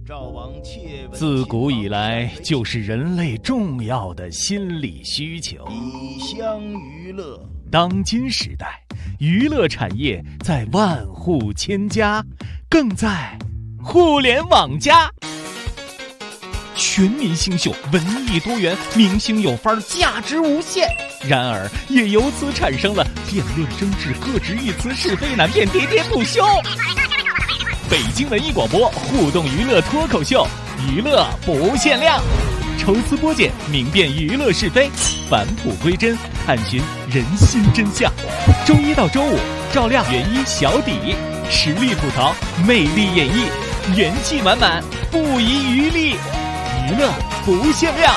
自古以来就是人类重要的心理需求。 以乡娱乐。 当今时代，娱乐产业在万户千家，更在互联网加。全民星秀，文艺多元，明星有范，价值无限。然而，也由此产生了辩论争执、各执一词、是非难辨、喋喋不休。北京文艺广播互动娱乐脱口秀，娱乐不限量，抽丝剥茧，明辨娱乐是非，返璞归真，探寻人心真相。周一到周五，照亮原一小底，实力吐槽，魅力演绎，元气满满，不遗余力，娱乐不限量。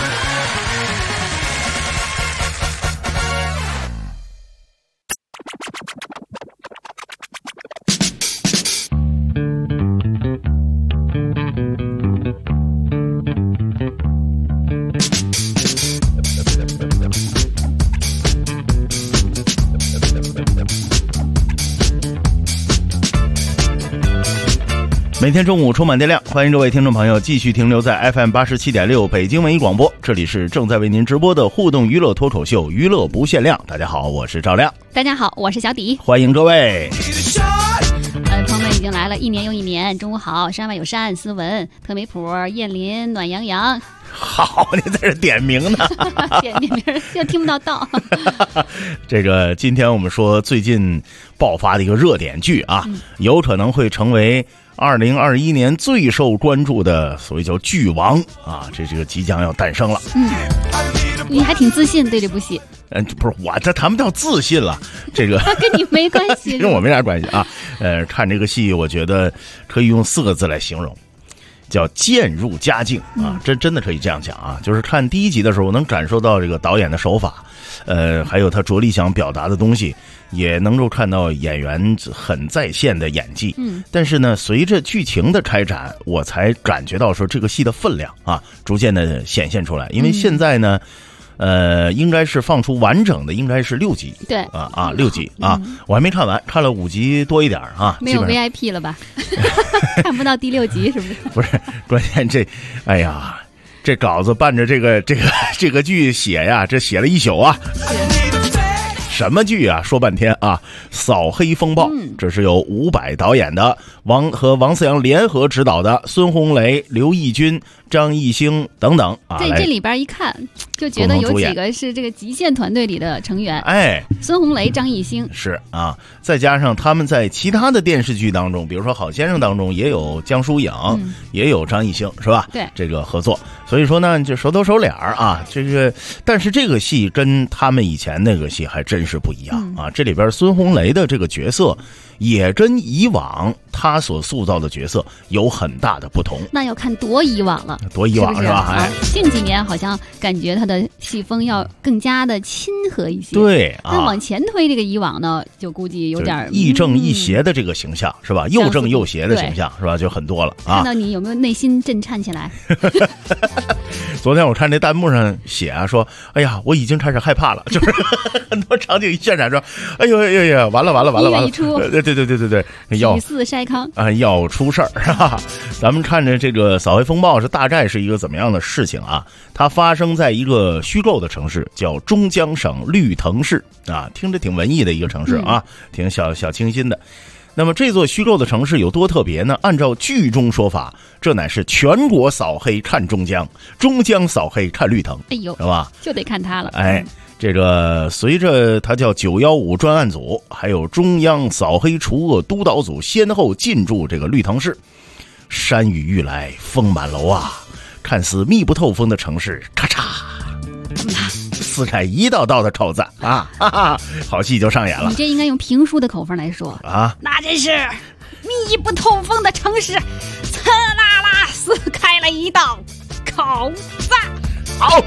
每天中午充满电量，欢迎各位听众朋友继续停留在 FM 87.6北京文艺广播，这里是正在为您直播的互动娱乐脱口秀，娱乐不限量。大家好，我是赵亮。 大家好，我是小迪。 欢迎各位。 朋友们已经来了，一年又一年。中午好，山外有山，斯文、特美普、燕林、暖洋洋。 好，你在这点名呢。 点名又听不到道。 这个今天我们说最近爆发的一个热点剧啊，有可能会成为2021年最受关注的所谓叫剧王啊，这个即将要诞生了。 你还挺自信对这部戏。 不是我这谈不到自信了，这个跟你没关系， 跟我没啥关系啊。看这个戏，我觉得可以用4个字来形容，叫渐入佳境啊，真的可以这样讲啊。就是看第一集的时候，我能感受到这个导演的手法，还有他着力想表达的东西，也能够看到演员很在线的演技。但是呢，随着剧情的开展，我才感觉到说这个戏的分量啊，逐渐的显现出来。因为现在呢，应该是放出完整的，应该是6集。对6集啊，我还没看完，看了5集多一点啊。 没有 VIP 了吧？看不到第6集是不是？ 不是，关键哎呀，这稿子伴着这个剧写呀，这写了一宿啊。什么剧啊？说半天啊，扫黑风暴，这是由伍佰导演的，和王思洋联合执导的，孙红雷、刘奕君、张艺兴等等啊。 这里边一看就觉得有几个是这个极限团队里的成员。孙红雷、张艺兴是啊，再加上他们在其他的电视剧当中，比如说《好先生》当中也有江疏影，也有张艺兴，是吧？对，这个合作。所以说呢，就熟头熟脸啊。这个，但是这个戏跟他们以前那个戏还真是不一样啊。这里边孙红雷的这个角色也跟以往他所塑造的角色有很大的不同。那要看多以往了， 多以往是吧？ 近几年好像感觉他的戏风要更加的亲和一些。 对啊， 那往前推这个以往呢，就估计有点亦正亦邪的这个形象是吧？又正又邪的形象是吧？就很多了啊。 看到你有没有内心震颤起来？ 昨天我看这弹幕上写啊，说哎呀，我已经开始害怕了，就是很多场景一渲染说，哎呦哎呀，完了，对，要几次筛糠啊，要出事儿是吧？咱们看着这个扫黑风暴是大概是一个怎么样的事情啊？它发生在一个虚构的城市，叫中江省绿藤市啊，听着挺文艺的一个城市啊，挺小清新的。那么这座虚构的城市有多特别呢？按照剧中说法，这乃是全国扫黑看中江，中江扫黑看绿藤， 哎呦， 是吧？ 就得看它了。 这个随着它叫915专案组，还有中央扫黑除恶督导组先后进驻这个绿藤市，山雨欲来风满楼啊，看似密不透风的城市，咔嚓，撕开一道道的口子啊，哈哈，好戏就上演了。 你这应该用评书的口风来说啊，那真是密不透风的城市，刺啦啦撕开了一道口子。 好。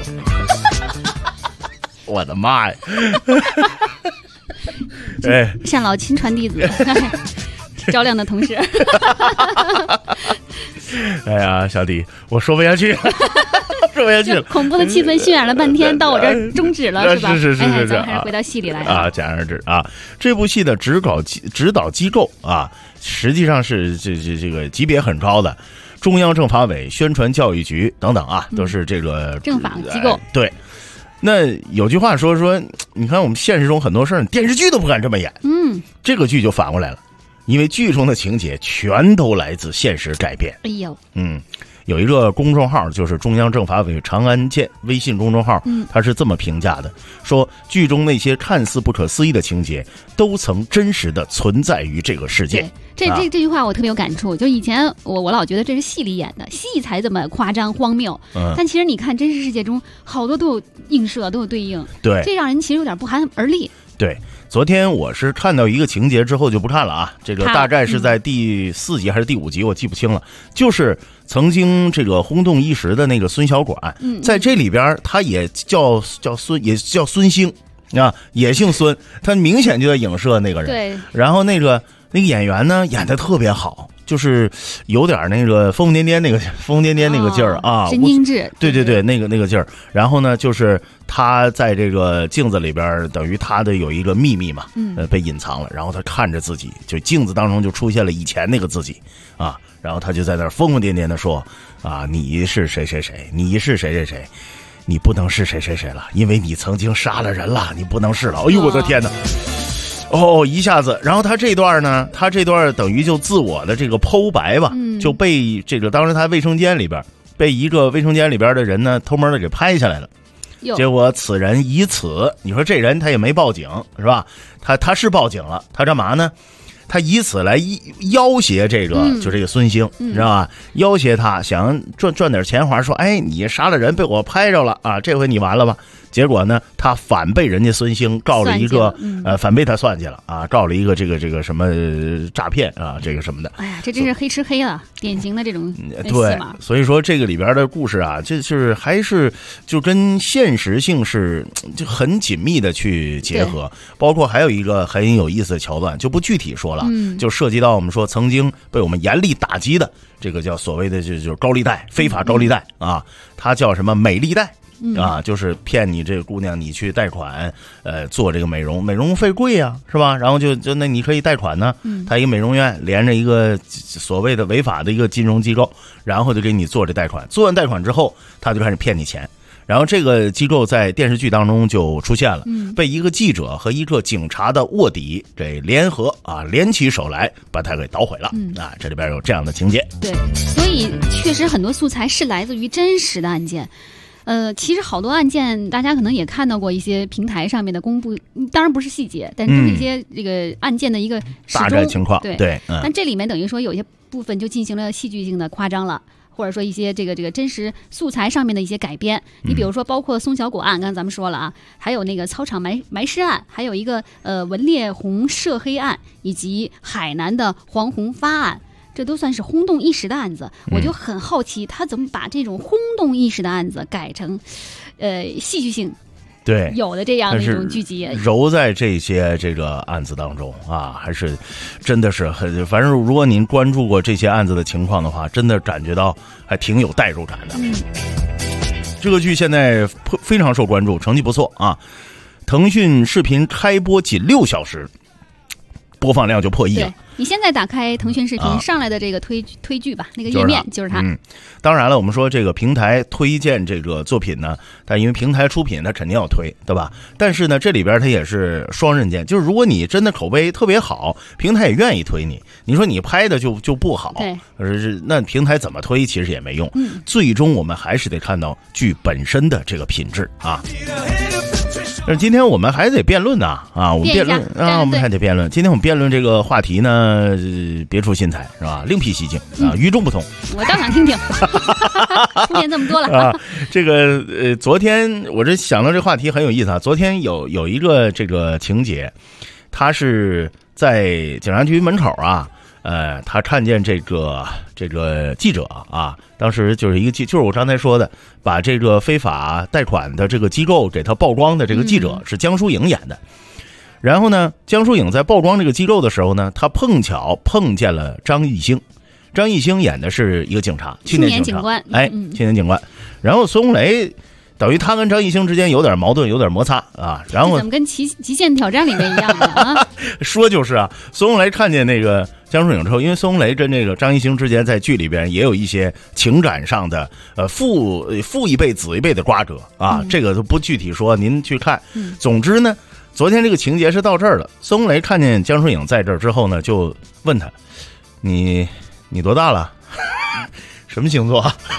我的妈呀！ 向老亲传弟子，照亮的同事。 哎呀，小弟，我说不下去，说不下去了。 恐怖的气氛渲染了半天，到我这儿终止了，是吧？ 是， 咱们还是回到戏里来啊。戛然而止啊！这部戏的指导机构啊， 实际上是这个级别很高的，中央政法委宣传教育局等等啊，都是这个政法机构。 对。那有句话说，你看我们现实中很多事儿，电视剧都不敢这么演。这个剧就反过来了，因为剧中的情节全都来自现实改编。 哎呦， 有一个公众号就是中央政法委长安县微信公众号，他是这么评价的，说剧中那些看似不可思议的情节都曾真实的存在于这个世界。 这句话我特别有感触，就以前我老觉得这是戏里演的，戏才这么夸张荒谬，但其实你看真实世界中好多都有映射，都有对应， 对， 这让人其实有点不寒而栗。 对，昨天我是看到一个情节之后就不看了啊，这个大概是在第4集还是第5集，我记不清了。就是曾经这个轰动一时的那个孙小管，在这里边他也叫孙兴啊，也姓孙，他明显就在影射那个人。 对， 然后那个演员呢演得特别好。就是有点那个疯癫癫那个劲儿啊， 神经质， 对，那个劲儿。然后呢，就是他在这个镜子里边，等于他的有一个秘密嘛，被隐藏了。然后他看着自己，就镜子当中就出现了以前那个自己啊。然后他就在那儿疯疯癫癫的说啊，你是谁谁谁，你是谁谁谁，你不能是谁谁谁了，因为你曾经杀了人了，你不能是了。哎呦我的天哪！一下子，然后他这段等于就自我的这个剖白吧，就被这个当时他卫生间里边被一个卫生间里边的人呢偷摸的给拍下来了。结果此人以此，你说这人他也没报警是吧？他是报警了，他干嘛呢？他以此来要挟这个，就这个孙兴，你知道吧？要挟他，想赚点钱花，说，哎，你杀了人被我拍着了啊，这回你完了吧？结果呢，他反被人家孙兴告了一个，反被他算计了啊，告了一个这个什么诈骗啊，这个什么的。哎呀，这真是黑吃黑了，典型的这种对。所以说这个里边的故事啊，这是还是就跟现实性是就很紧密的去结合，包括还有一个很有意思的桥段，就不具体说了，就涉及到我们说曾经被我们严厉打击的这个叫所谓的就是高利贷、非法高利贷啊，它叫什么美丽贷。啊，就是骗你这个姑娘，你去贷款，做这个美容费贵呀，是吧？然后就那你可以贷款呢，他一个美容院连着一个所谓的违法的一个金融机构，然后就给你做这贷款，做完贷款之后，他就开始骗你钱。然后这个机构在电视剧当中就出现了，被一个记者和一个警察的卧底给联合啊，联起手来把他给捣毁了啊！这里边有这样的情节。 对，所以确实很多素材是来自于真实的案件。其实好多案件，大家可能也看到过一些平台上面的公布，当然不是细节，但是都是一些这个案件的一个大概情况。对， 但这里面等于说有些部分就进行了戏剧性的夸张了。或者说一些这个真实素材上面的一些改编，你比如说包括松小果案，刚才咱们说了啊，还有那个操场埋尸案，还有一个文烈红涉黑案，以及海南的黄宏发案，这都算是轰动一时的案子。我就很好奇，他怎么把这种轰动一时的案子改成戏剧性。 对， 有的这样的一种剧集揉在这些这个案子当中啊，还是真的是很，反正如果您关注过这些案子的情况的话，真的感觉到还挺有代入感的。这个剧现在非常受关注，成绩不错啊。腾讯视频开播仅6小时，播放量就破亿了。 你现在打开腾讯视频上来的这个推剧吧，那个页面就是它。 当然了，我们说这个平台推荐这个作品呢，但因为平台出品，它肯定要推，对吧？但是呢，这里边它也是双刃剑，就是如果你真的口碑特别好，平台也愿意推你。你说你拍的就不好，那平台怎么推其实也没用。最终我们还是得看到剧本身的这个品质啊。但是今天我们还得辩论呢啊，我们辩论啊，我们还得辩论。今天我们辩论这个话题呢，别出心裁是吧？另辟蹊径啊，与众不同。 我倒想听听，铺垫这么多了啊。这个昨天我这想到这话题很有意思啊。昨天有一个这个情节，他是在警察局门口啊。他看见这个记者啊，当时就是就是我刚才说的，把这个非法贷款的这个机构给他曝光的这个记者是江疏影演的。然后呢，江疏影在曝光这个机构的时候呢，他碰巧碰见了张艺兴。张艺兴演的是一个警察，青年警官，青年警官。然后孙红雷等于他跟张艺兴之间有点矛盾，有点摩擦啊。然后怎么跟极限挑战里面一样的啊？ 说就是啊，孙红雷看见那个江疏影之后，因为孙红雷跟这个张艺兴之间在剧里边也有一些情感上的父一辈子一辈的瓜葛啊，这个都不具体说，您去看。总之呢，昨天这个情节是到这儿了。孙红雷看见江疏影在这儿之后呢，就问他：“你多大了？什么星座？”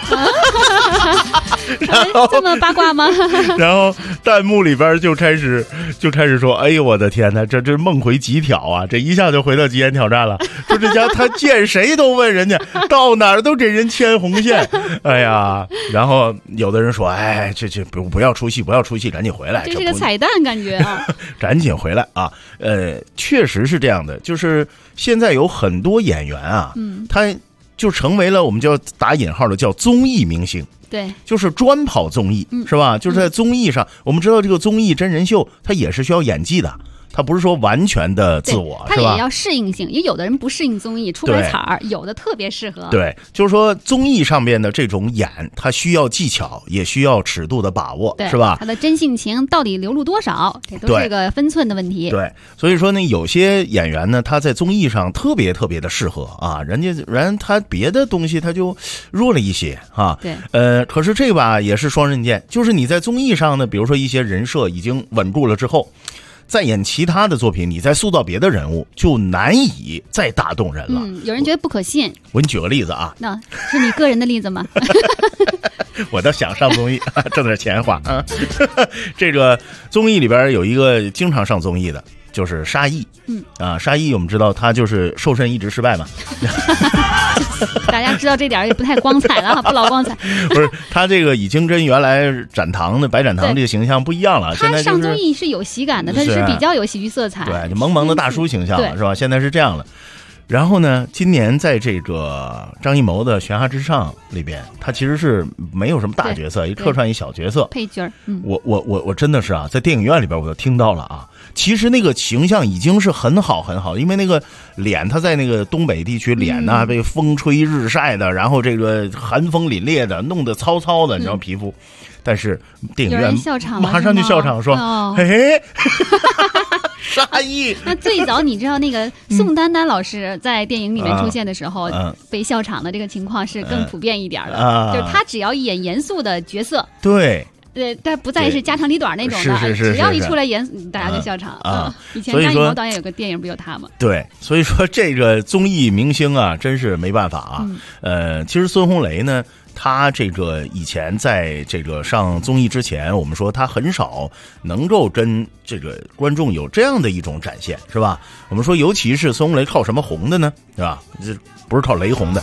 这么八卦吗？ 然后弹幕里边就开始说：“哎呦我的天哪，这梦回极挑啊！这一下就回到极限挑战了。说这家他见谁都问人家，到哪儿都给人牵红线。哎呀，然后有的人说：哎，这不要出戏，不要出戏，赶紧回来。 这是个彩蛋感觉啊！ 赶紧回来啊！确实是这样的，就是现在有很多演员啊，他就成为了我们叫打引号的叫综艺明星。 对， 就是专跑综艺，是吧？就是在综艺上，我们知道这个综艺真人秀，它也是需要演技的，它不是说完全的自我， 它也要适应性，因为有的人不适应综艺，出不来彩儿，有的特别适合。 对，就是说综艺上面的这种演，它需要技巧，也需要尺度的把握，是吧？ 它的真性情到底流露多少，这都是个分寸的问题。 对，所以说呢，有些演员呢，他在综艺上特别的适合啊，人他别的东西他就弱了一些啊。 对， 可是这个吧也是双刃剑，就是你在综艺上呢，比如说一些人设已经稳住了之后，再演其他的作品，你再塑造别的人物，就难以再打动人了。 有人觉得不可信。 我给你举个例子啊， 那是你个人的例子吗？ 我倒想上综艺，挣点钱花啊。这个综艺里边有一个经常上综艺的，就是沙溢。沙溢我们知道他就是瘦身一直失败嘛。 大家知道这点也不太光彩了，不老光彩。 不是，他这个已经跟原来展堂的白展堂这个形象不一样了。现在上综艺是有喜感的，他是比较有喜剧色彩， 对，就萌萌的大叔形象了，是吧？现在是这样了。然后呢，今年在这个张艺谋的《悬崖之上》里边，他其实是没有什么大角色，一客串一小角色， 配角。 我真的是啊，在电影院里边我就听到了啊，其实那个形象已经是很好，因为那个脸他在那个东北地区脸呢被风吹日晒的，然后这个寒风凛冽的，弄得糙糙的，你知道皮肤。但是电影院马上就笑场说：“嘿嘿。”沙溢。 那最早你知道那个宋丹丹老师在电影里面出现的时候，被笑场的这个情况是更普遍一点的，就是他只要演严肃的角色， 对， 但不再是家长里短那种的，只要一出来演，大家就笑场啊。以前张艺谋导演有个电影不有他吗？ 对，所以说这个综艺明星啊，真是没办法啊。其实孙红雷呢，他这个以前在这个上综艺之前，我们说他很少能够跟这个观众有这样的一种展现，是吧？我们说，尤其是孙红雷靠什么红的呢？是吧？这不是靠雷红的，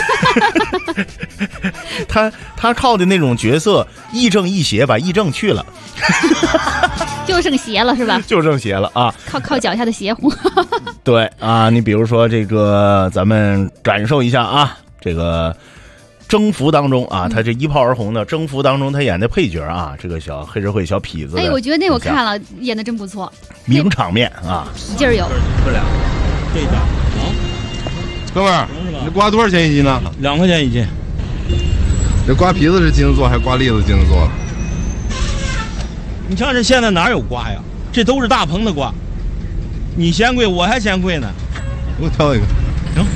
他靠的那种角色亦正亦邪，把亦正去了， 就剩邪了，是吧？ 就剩邪了啊！ 靠脚下的邪乎。 对啊，你比如说这个，咱们感受一下啊，这个。征服当中啊，他这一炮而红的征服当中，他演的配角啊，这个小黑社会小痞子。 哎，我觉得那我看了，演的真不错， 名场面啊， 劲儿有。 这俩，这一家啊， 哥们儿，你刮多少钱一斤呢 ？2块钱一斤。 这刮皮子是金子做还是刮栗子金子做的？ 你瞧这现在哪有刮呀？这都是大棚的刮，你嫌贵，我还嫌贵呢。 给我挑一个。 行。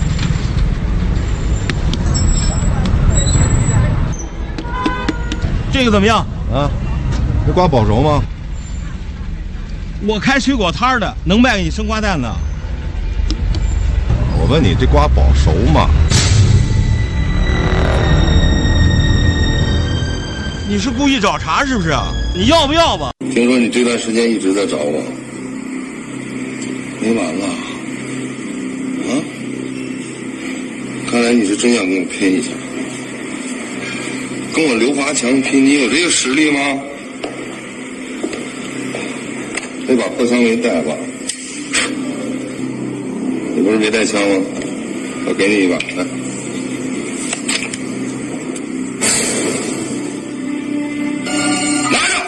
这个怎么样啊？这瓜保熟吗？ 我开水果摊的，能卖给你生瓜蛋的。 我问你，这瓜保熟吗？ 你是故意找茬是不是？你要不要吧？ 听说你这段时间一直在找我，没完了啊？看来你是真想跟我拼一下。跟我刘华强拼，你有这个实力吗？得把破枪给你带吧。你不是没带枪吗？我给你一把，来。拿着。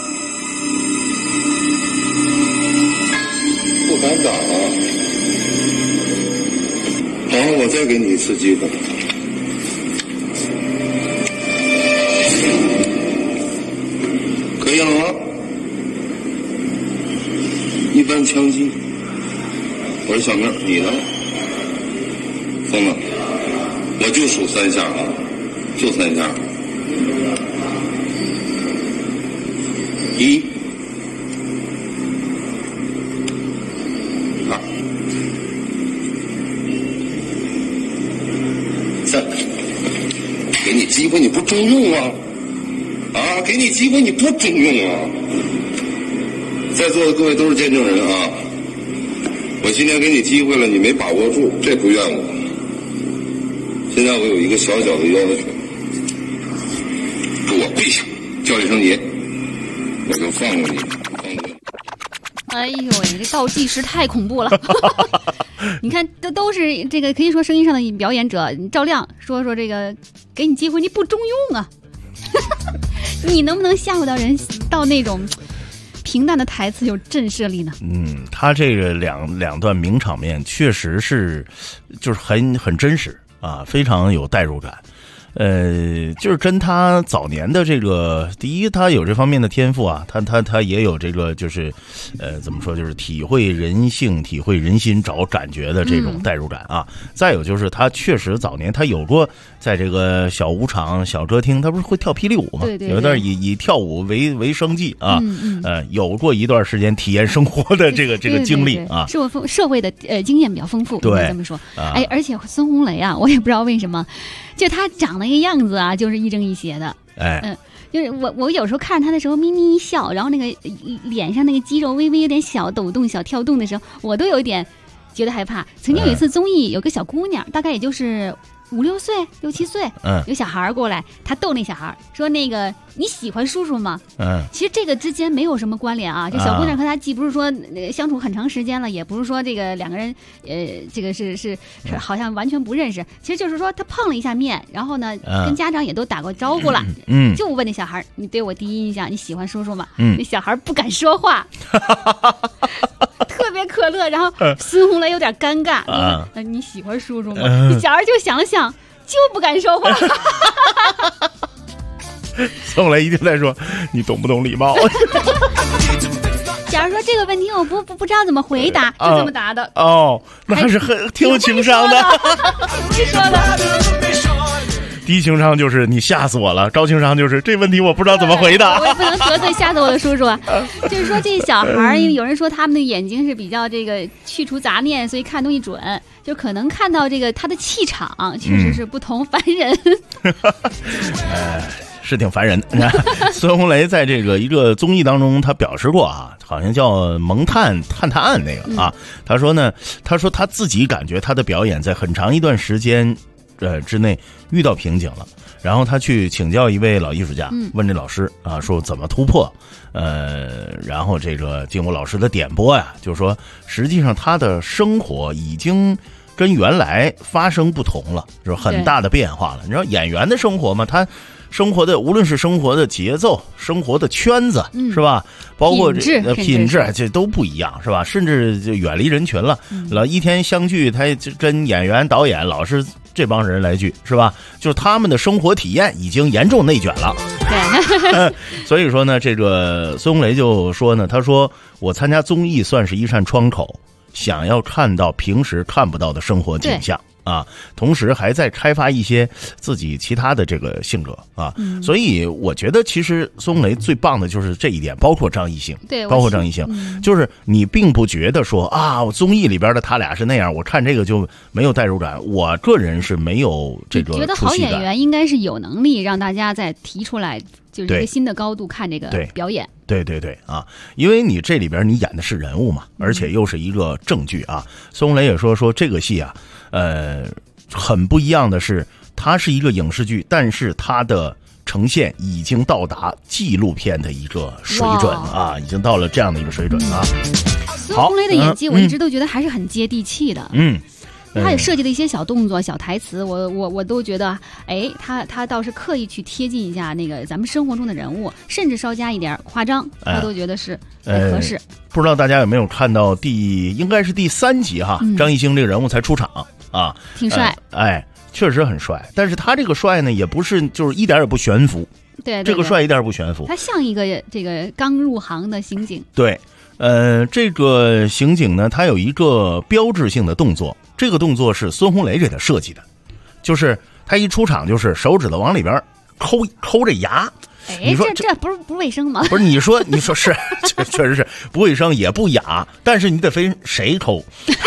不敢打啊！好，我再给你一次机会。 见了吗？一般枪击。我说小明，你呢？疯子，我就数3下啊，就3下。1、2、3。给你机会你不中用啊！啊，给你机会你不中用啊！在座的各位都是见证人啊！我今天给你机会了，你没把握住，这不怨我。现在我有一个小小的要求，给我跪下，叫一声爷，我就放过你。 哎呦喂，这倒计时太恐怖了！你看，都是这个可以说声音上的表演者，你照亮说这个，给你机会你不中用啊！你能不能吓唬到人到那种平淡的台词有震慑力呢？ 他这个两段名场面确实是，就是很真实啊，非常有代入感。就是跟他早年的这个，第一，他有这方面的天赋啊，他也有这个，就是怎么说，就是体会人性、体会人心、找感觉的这种代入感啊。再有就是他确实早年他有过在这个小舞场、小歌厅，他不是会跳霹雳舞吗？ 对， 有一段以跳舞为生计啊。有过一段时间体验生活的这个经历啊， 社会的经验比较丰富， 对， 应该这么说。哎，而且孙红雷啊，我也不知道为什么。就他长那个样子啊，就是亦正亦邪的。就是我有时候看着他的时候咪咪一笑，然后那个脸上那个肌肉微微有点小抖动、小跳动的时候，我都有一点觉得害怕。曾经有一次综艺，有个小姑娘，大概也就是5、6岁、6、7岁，有小孩过来，他逗那小孩说：“那个你喜欢叔叔吗？”其实这个之间没有什么关联啊。就小姑娘和他既不是说相处很长时间了，也不是说这个两个人这个是好像完全不认识。其实就是说他碰了一下面，然后呢跟家长也都打过招呼了，就问那小孩：“你对我第一印象你喜欢叔叔吗？”那小孩不敢说话。特别可乐，然后孙红雷有点尴尬，你喜欢叔叔吗？小孩就想了想，就不敢说话。 孙红雷一定在说：“你懂不懂礼貌？” 假如说这个问题我不知道怎么回答，就这么答的。 那还是挺有情商的。 会说的。 低情商就是你吓死我了，高情商就是这问题我不知道怎么回答。 我也不能得罪吓死我的叔叔啊。就是说这小孩，因为有人说他们的眼睛是比较这个去除杂念，所以看东西准，就可能看到这个他的气场确实是不同凡人。 是挺烦人的。孙红雷在这个一个综艺当中，他表示过啊，好像叫萌探案那个啊，他说他自己感觉他的表演在很长一段时间之内遇到瓶颈了，然后他去请教一位老艺术家，问这老师啊，说怎么突破，然后这个经过老师的点拨呀，就是说实际上他的生活已经跟原来发生不同了，就是很大的变化了。你知道演员的生活吗？他生活的无论是生活的节奏、生活的圈子，是吧？包括品质这都不一样，是吧？甚至就远离人群了。老一天相聚，他跟演员、导演老是这帮人来聚，是吧？就是他们的生活体验已经严重内卷了。对，所以说呢，这个孙红雷就说呢，他说我参加综艺算是一扇窗口，想要看到平时看不到的生活景象。啊，同时还在开发一些自己其他的这个性格啊，所以我觉得其实孙红雷最棒的就是这一点，包括张艺兴， 对， 包括张艺兴，就是你并不觉得说啊，我综艺里边的他俩是那样，我看这个就没有代入感。我个人是没有这个出戏感。觉得好演员应该是有能力让大家再提出来，就是一个新的高度看这个表演。 对啊，因为你这里边你演的是人物嘛，而且又是一个正剧啊。孙红雷也说这个戏啊，很不一样的是，它是一个影视剧，但是它的呈现已经到达纪录片的一个水准啊，已经到了这样的一个水准啊。 孙红雷的演技我一直都觉得还是很接地气的。他也设计了一些小动作、小台词，我都觉得，哎，他倒是刻意去贴近一下那个咱们生活中的人物，甚至稍加一点夸张，他都觉得是合适。 不知道大家有没有看到应该是第3集哈，张艺兴这个人物才出场啊， 挺帅， 确实很帅，但是他这个帅呢，也不是就是一点也不悬浮。 对， 这个帅一点不悬浮。 他像一个这个刚入行的刑警。 对，这个刑警呢，他有一个标志性的动作，这个动作是孙红雷给他设计的，就是他一出场就是手指头往里边抠这牙。 哎，这不是卫生吗？ 不是，你说是，确实是不卫生也不雅，但是你得分谁抠。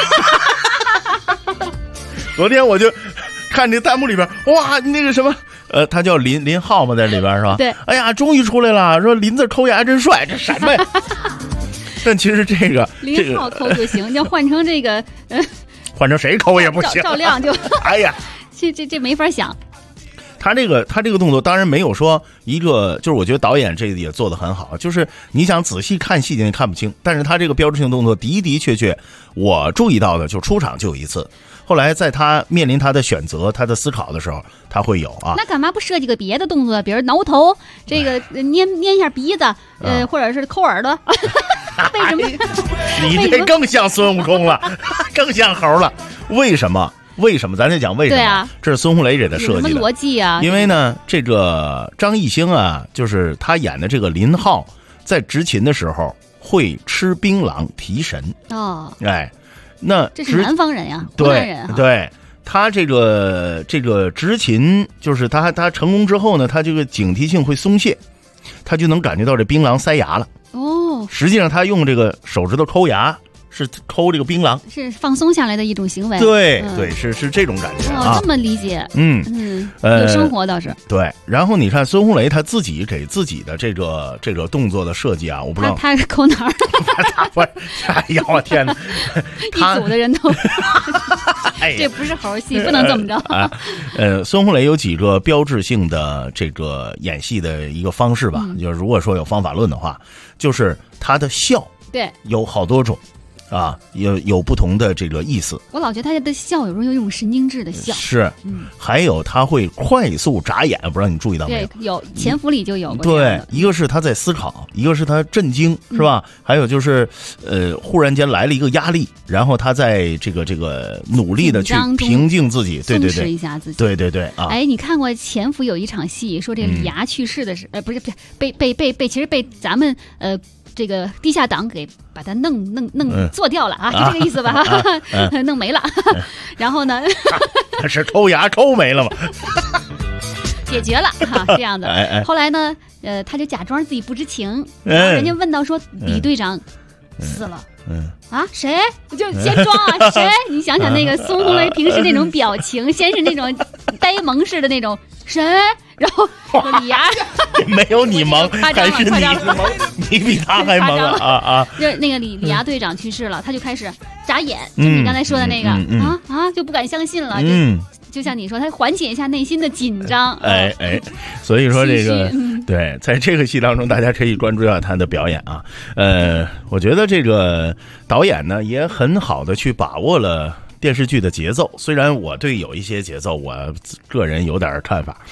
昨天我就看这弹幕里边，哇，那个什么，他叫林浩嘛，在里边是吧？ 对。 哎呀，终于出来了，说林子抠牙真帅，这什么呀？但其实这个林浩抠就行，要换成这个， 换成谁抠也不行。 赵亮就， 哎呀， 这没法想。 他这个动作当然没有说一个，就是我觉得导演这个也做得很好，就是你想仔细看细节你看不清，但是他这个标志性动作的确我注意到的就出场就有一次，后来在他面临他的选择他的思考的时候他会有啊。 那干嘛不设计个别的动作，比如挠头，这个捏一下鼻子，或者是抠耳朵？为什么？ 你这更像孙悟空了，更像猴了？为什么？咱就讲为什么？ 对啊， 这是孙红雷给他设计的。 什么逻辑啊？ 因为呢，这个张艺兴啊，就是他演的这个林浩，在执勤的时候会吃槟榔提神。哦，哎，那这是南方人呀，湖南人啊。 对，他这个执勤，就是他成功之后呢，他这个警惕性会松懈，他就能感觉到这槟榔塞牙了。哦，实际上他用这个手指头抠牙。是抠这个槟榔， 是放松下来的一种行为。 对，是这种感觉啊。 这么理解，有生活倒是对。然后你看孙红雷他自己给自己的这个动作的设计啊，我不知道他抠哪儿？ 哎呀，我天哪！ 一组的人都，这不是猴戏，不能这么着。 孙红雷有几个标志性的这个演戏的一个方式吧，就是如果说有方法论的话，就是他的笑。 对， 有好多种，啊，有不同的这个意思。 我老觉得他的笑有时候有一种神经质的笑， 是，还有他会快速眨眼，不知道你注意到没有？ 对，有潜伏里就有过。 对，一个是他在思考，一个是他震惊，是吧？还有就是，忽然间来了一个压力，然后他在这个努力的去平静自己，对， 松弛一下自己， 对啊。 哎，你看过潜伏有一场戏，说这李涯去世的是，不是其实被咱们这个地下党给把他弄做掉了啊，就这个意思吧，弄没了。然后呢， 是抠牙抠没了吗？ 解决了哈，这样的。后来呢，他就假装自己不知情，然后人家问到说李队长死了。啊，谁？就先装啊，谁？你想想那个孙红雷平时那种表情，先是那种呆萌式的那种谁，然后李涯没有你萌，还是你萌，你比他还萌啊！ 就那个李涯队长去世了，他就开始眨眼，就你刚才说的那个就不敢相信了，就像你说，他缓解一下内心的紧张。 所以说这个对，在这个戏当中，大家可以关注一下他的表演啊。我觉得这个导演呢也很好的去把握了电视剧的节奏，虽然我对有一些节奏我个人有点看法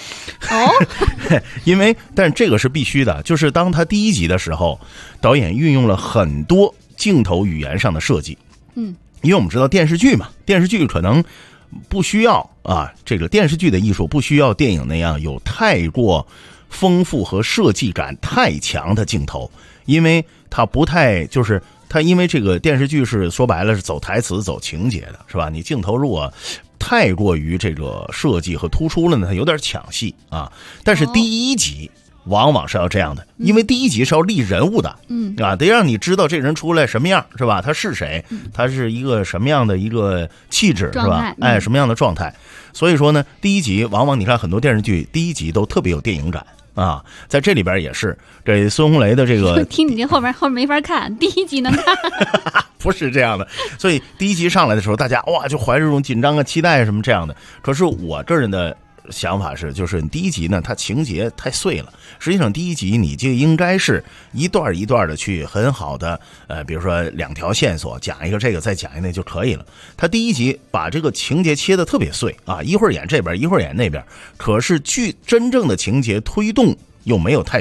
但是这个是必须的，就是当他第一集的时候，导演运用了很多镜头语言上的设计。因为我们知道电视剧嘛，电视剧可能不需要啊，这个电视剧的艺术不需要电影那样有太过丰富和设计感太强的镜头，因为它不太就是它，因为这个电视剧是说白了是走台词走情节的，是吧？你镜头如果太过于这个设计和突出了呢，它有点抢戏啊。但是第一集往往是要这样的，因为第一集是要立人物的，得让你知道这人出来什么样，是吧？他是谁？他是一个什么样的一个气质，是吧？什么样的状态？所以说呢，第一集往往你看很多电视剧第一集都特别有电影感啊，在这里边也是这孙红雷的这个听你这后面没法看，第一集能看不是这样的，所以第一集上来的时候，大家哇就怀着这种紧张啊、期待什么这样的。可是我个人的想法是，就是第一集呢，它情节太碎了。实际上，第一集你就应该是一段一段的去很好的，比如说2条线索，讲一个这个，再讲一个那就可以了。他第一集把这个情节切得特别碎啊，一会儿演这边，一会儿演那边，可是剧真正的情节推动又没有太多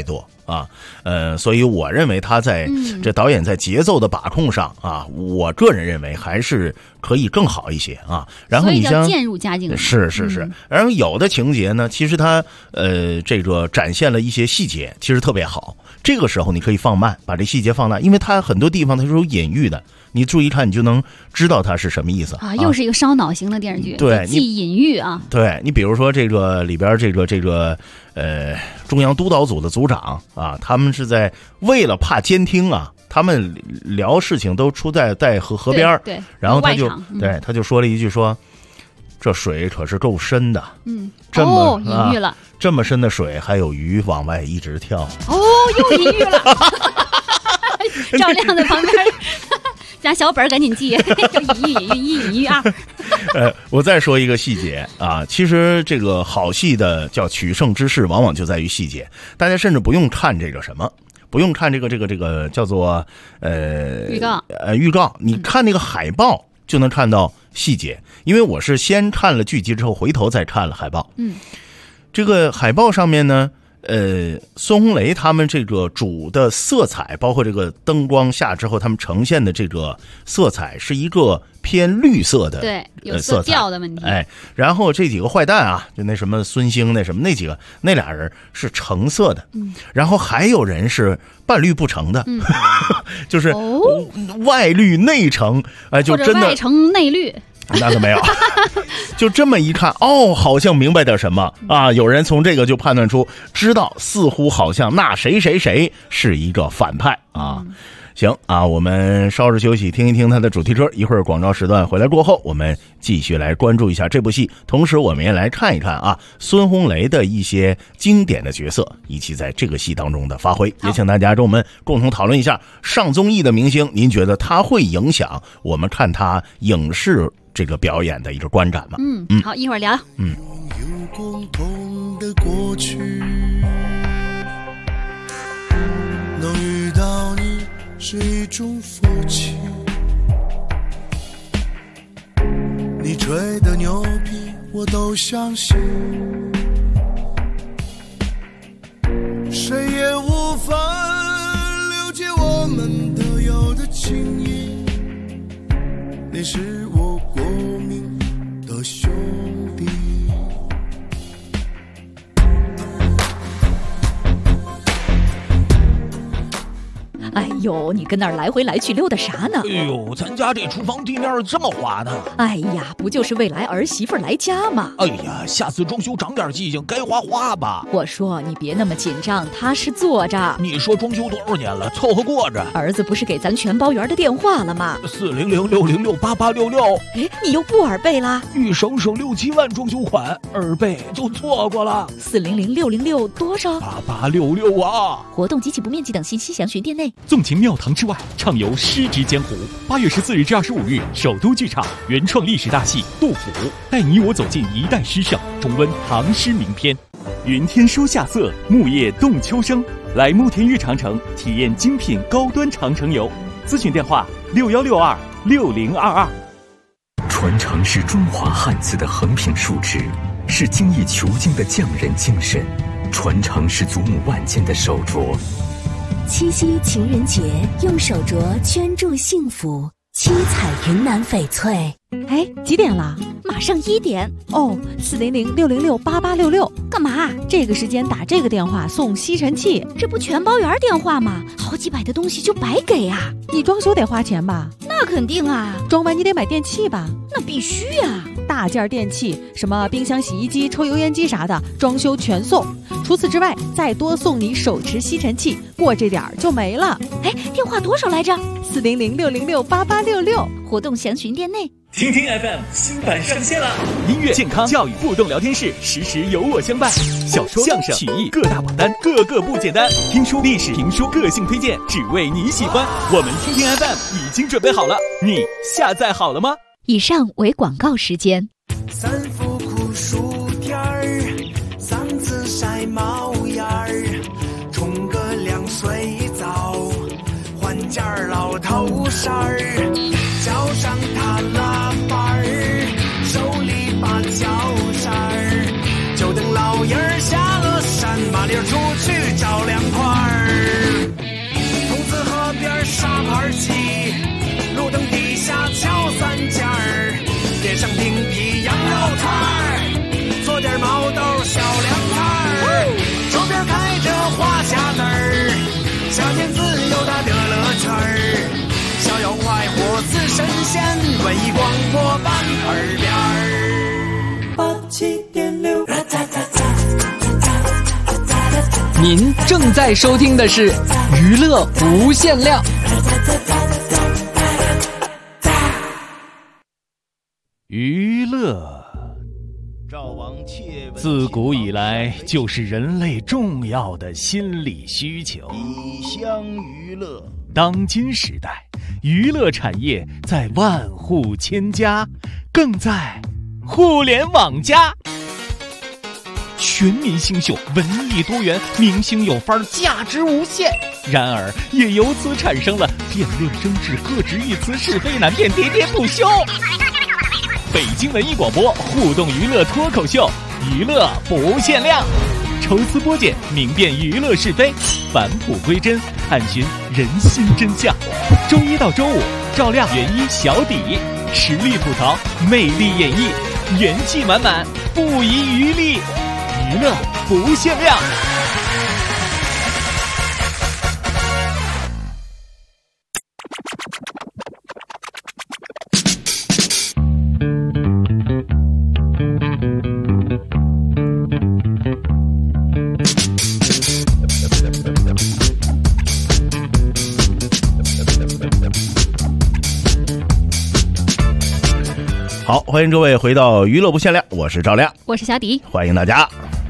啊。所以我认为他在这导演在节奏的把控上啊，我个人认为还是可以更好一些啊。然后你像渐入佳境， 是。然后有的情节呢，其实它这个展现了一些细节，其实特别好。这个时候你可以放慢，把这细节放大，因为它很多地方它是有隐喻的。你注意看，你就能知道它是什么意思啊！又是一个烧脑型的电视剧， 对， 既隐喻啊。 对你比如说这个里边这个中央督导组的组长啊，他们是在为了怕监听啊，他们聊事情都出在河边， 对， 然后他就说了一句说，这水可是够深的，这么隐喻了， 这么深的水还有鱼往外一直跳， 又隐喻了。赵亮在旁边。拿小本赶紧记，隐喻啊！ 我再说一个细节啊，其实这个好戏的叫取胜之势，往往就在于细节。大家甚至不用看这个什么，不用看这个叫做预告，你看那个海报就能看到细节。因为我是先看了剧集之后，回头再看了海报。这个海报上面呢。孙红雷他们这个主的色彩，包括这个灯光下之后他们呈现的这个色彩是一个偏绿色的， 对，有色调的问题。 然后这几个坏蛋啊，就那什么孙兴那什么那几个那俩人是橙色的，然后还有人是半绿不成的，就是外绿内橙，就真的外橙内绿。 那个没有，就这么一看，好像明白点什么啊！有人从这个就判断出，知道似乎好像那谁是一个反派啊。行啊，我们稍事休息，听一听他的主题歌。一会儿广告时段回来过后，我们继续来关注一下这部戏，同时我们也来看一看啊孙红雷的一些经典的角色以及在这个戏当中的发挥。也请大家跟我们共同讨论一下，上综艺的明星，您觉得他会影响我们看他影视这个表演的一个观感吗？ 好，一会儿聊。 有共同的过去，能遇到你是一种福气。你吹的牛逼我都相信，谁也无法了解我们都有的情谊。你是我过命的兄弟。 哎呦，你跟那儿来回来去溜达啥呢？ 哎呦，咱家这厨房地面这么滑呢。 哎呀，不就是未来儿媳妇来家吗？ 哎呀，下次装修长点记性，该花花吧。 我说你别那么紧张，踏实坐着。 你说装修多少年了，凑合过着。 儿子不是给咱全包圆的电话了吗 ？400-606-8866。 哎，你又不耳背啦？ 欲省省6-7万装修款，耳背就错过了。 400-606多少 ？8866啊！ 活动及其不面积等信息详询店内。 纵情庙堂之外，畅游诗之江湖。8月14日至25日，首都剧场原创历史大戏《杜甫》，带你我走进一代诗圣，重温唐诗名篇。云天书夏色，木叶动秋声。来慕田峪长城，体验精品高端长城游。咨询电话6162-6022。 传承是中华汉字的横平竖直，是精益求精的匠人精神，传承是祖母万千的手镯。 七夕情人节，用手镯圈住幸福，七彩云南翡翠。 哎，几点了？ 马上1点。 哦，400-606-8866。干嘛？这个时间打这个电话送吸尘器， 这不全包圆电话吗？好几百的东西就白给啊！ 你装修得花钱吧？ 那肯定啊。 装完你得买电器吧？ 那必须啊。 大件电器，什么冰箱、洗衣机、抽油烟机啥的，装修全送。除此之外，再多送你手持吸尘器，过这点儿就没了。 哎，电话多少来着 ？400-606-8866。 活动详询店内。 听听 FM 新版上线了，音乐、健康、教育、互动聊天室，时时有我相伴。小说、相声、曲艺各大榜单，个个不简单。听书、历史、评书，个性推荐，只为你喜欢。我们听听 FM 已经准备好了，你下载好了吗？ 以上为广告时间。 三伏酷暑天儿，3次晒毛眼儿，冲个凉水澡，换件老头衫儿，脚上踏拉板儿，手里把脚扇儿，就等老爷儿下了山，麻溜出去找凉快儿。 夏天自有它的乐趣儿，逍遥快活似神仙，文艺广播版耳边87.6。 您正在收听的是娱乐无限量。 娱乐自古以来就是人类重要的心理需求。 一厢娱乐， 当今时代，娱乐产业在万户千家，更在互联网加。全民星秀，文艺多元，明星有范儿，价值无限。然而，也由此产生了辩论争执、各执一词、是非难辨，喋喋不休。北京文艺广播互动娱乐脱口秀，娱乐不限量，抽丝剥茧，明辨娱乐是非，返璞归真，探寻人心真相。周一到周五，照亮原一小底，实力吐槽，魅力演绎，元气满满，不遗余力，娱乐不限量。 好，欢迎各位回到娱乐不限量，我是赵亮， 我是小迪， 欢迎大家。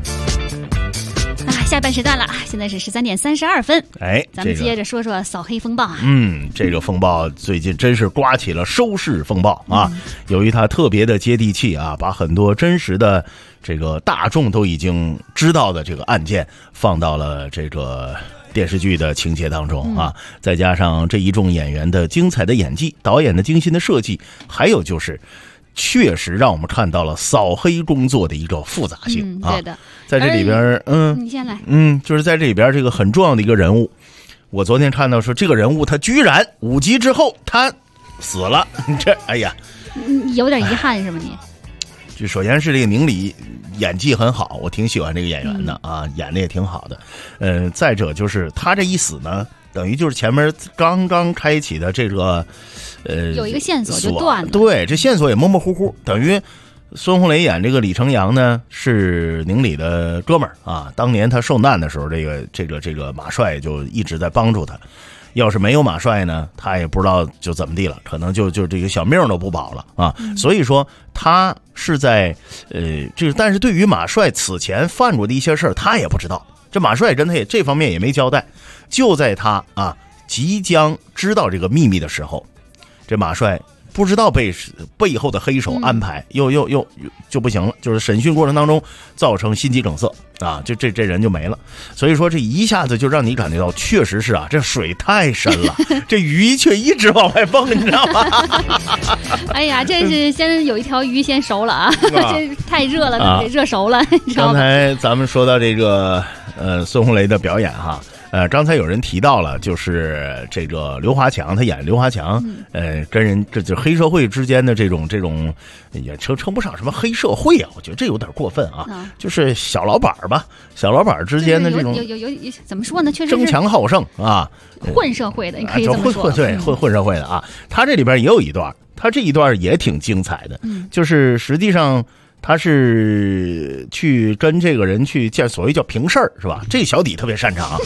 下半时段了，现在是13点32分。 哎， 咱们接着说说扫黑风暴啊。 这个风暴最近真是刮起了收视风暴啊！由于它特别的接地气啊，把很多真实的这个大众都已经知道的这个案件放到了这个电视剧的情节当中啊，再加上这一众演员的精彩的演技，导演的精心的设计，还有就是确实让我们看到了扫黑工作的一个复杂性啊。 对的， 在这里边， 你先来。 就是在这里边这个很重要的一个人物，我昨天看到说这个人物他居然5集之后他死了，这哎呀， 有点遗憾是吗你？ 这首先是这个宁理演技很好，我挺喜欢这个演员的啊，演的也挺好的。再者就是他这一死呢，等于就是前面刚刚开启的这个有一个线索就断了。 对，这线索也模模糊糊，等于孙红雷演这个李成阳呢是宁理的哥们儿啊，当年他受难的时候，这个马帅就一直在帮助他。要是没有马帅呢，他也不知道就怎么地了，可能就这个小命都不保了啊。所以说他是在但是对于马帅此前犯过的一些事儿，他也不知道。这马帅跟他也这方面也没交代。就在他即将知道这个秘密的时候，这马帅不知道被背后的黑手安排，又就不行了，就是审讯过程当中造成心肌梗塞啊，这人就没了。所以说这一下子就让你感觉到，确实是这水太深了，这鱼却一直往外蹦，你知道吗？ 哎呀，这是先有一条鱼先熟了啊，这太热了，得热熟了。 刚才咱们说到这个孙红雷的表演哈。刚才有人提到了，就是这个刘华强，他演刘华强，跟人这就黑社会之间的这种也称不上什么黑社会啊，我觉得这有点过分啊，就是小老板吧，小老板之间的这种有怎么说呢？确实是争强好胜啊， 混社会的，你可以这么说。 对，混社会的啊，他这里边也有一段，他这一段也挺精彩的，就是实际上。他是去跟这个人去所谓叫平事儿是吧？这小底特别擅长。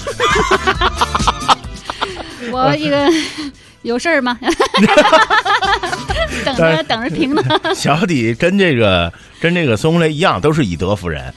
我这个有事儿吗？等着评呢。 小底跟这个孙红雷一样，都是以德服人。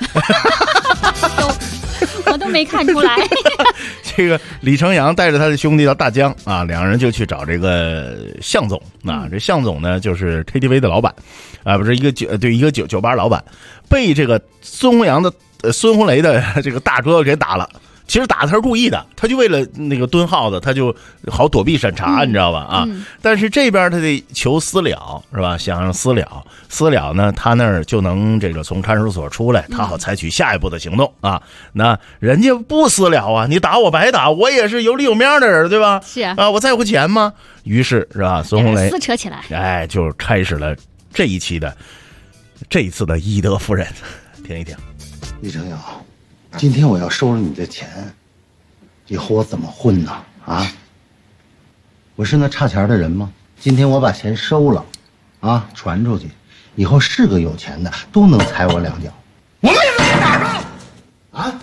我都没看出来。 这个李成阳带着他的兄弟叫大江啊，两人就去找这个向总啊。这向总呢，就是 KTV 的老板啊，不是一个酒吧老板，被这个孙红雷的这个大哥给打了。其实打他是故意的，他就为了那个蹲耗子，他就好躲避审查，你知道吧？啊，但是这边他得求私了，是吧？想让私了呢，他那儿就能这个从看守所出来，他好采取下一步的行动啊。那人家不私了啊，你打我白打，我也是有里有面的人，对吧？ 是啊， 我在乎钱吗？于是是吧？孙红雷撕扯起来， 就开始了这一次的以德服人，听一听。 李成阳。今天我要收了你的钱， 以后我怎么混呢？啊，我是那差钱的人吗？今天我把钱收了，啊，传出去，以后是个有钱的都能踩我两脚。我妹子在哪儿呢？啊？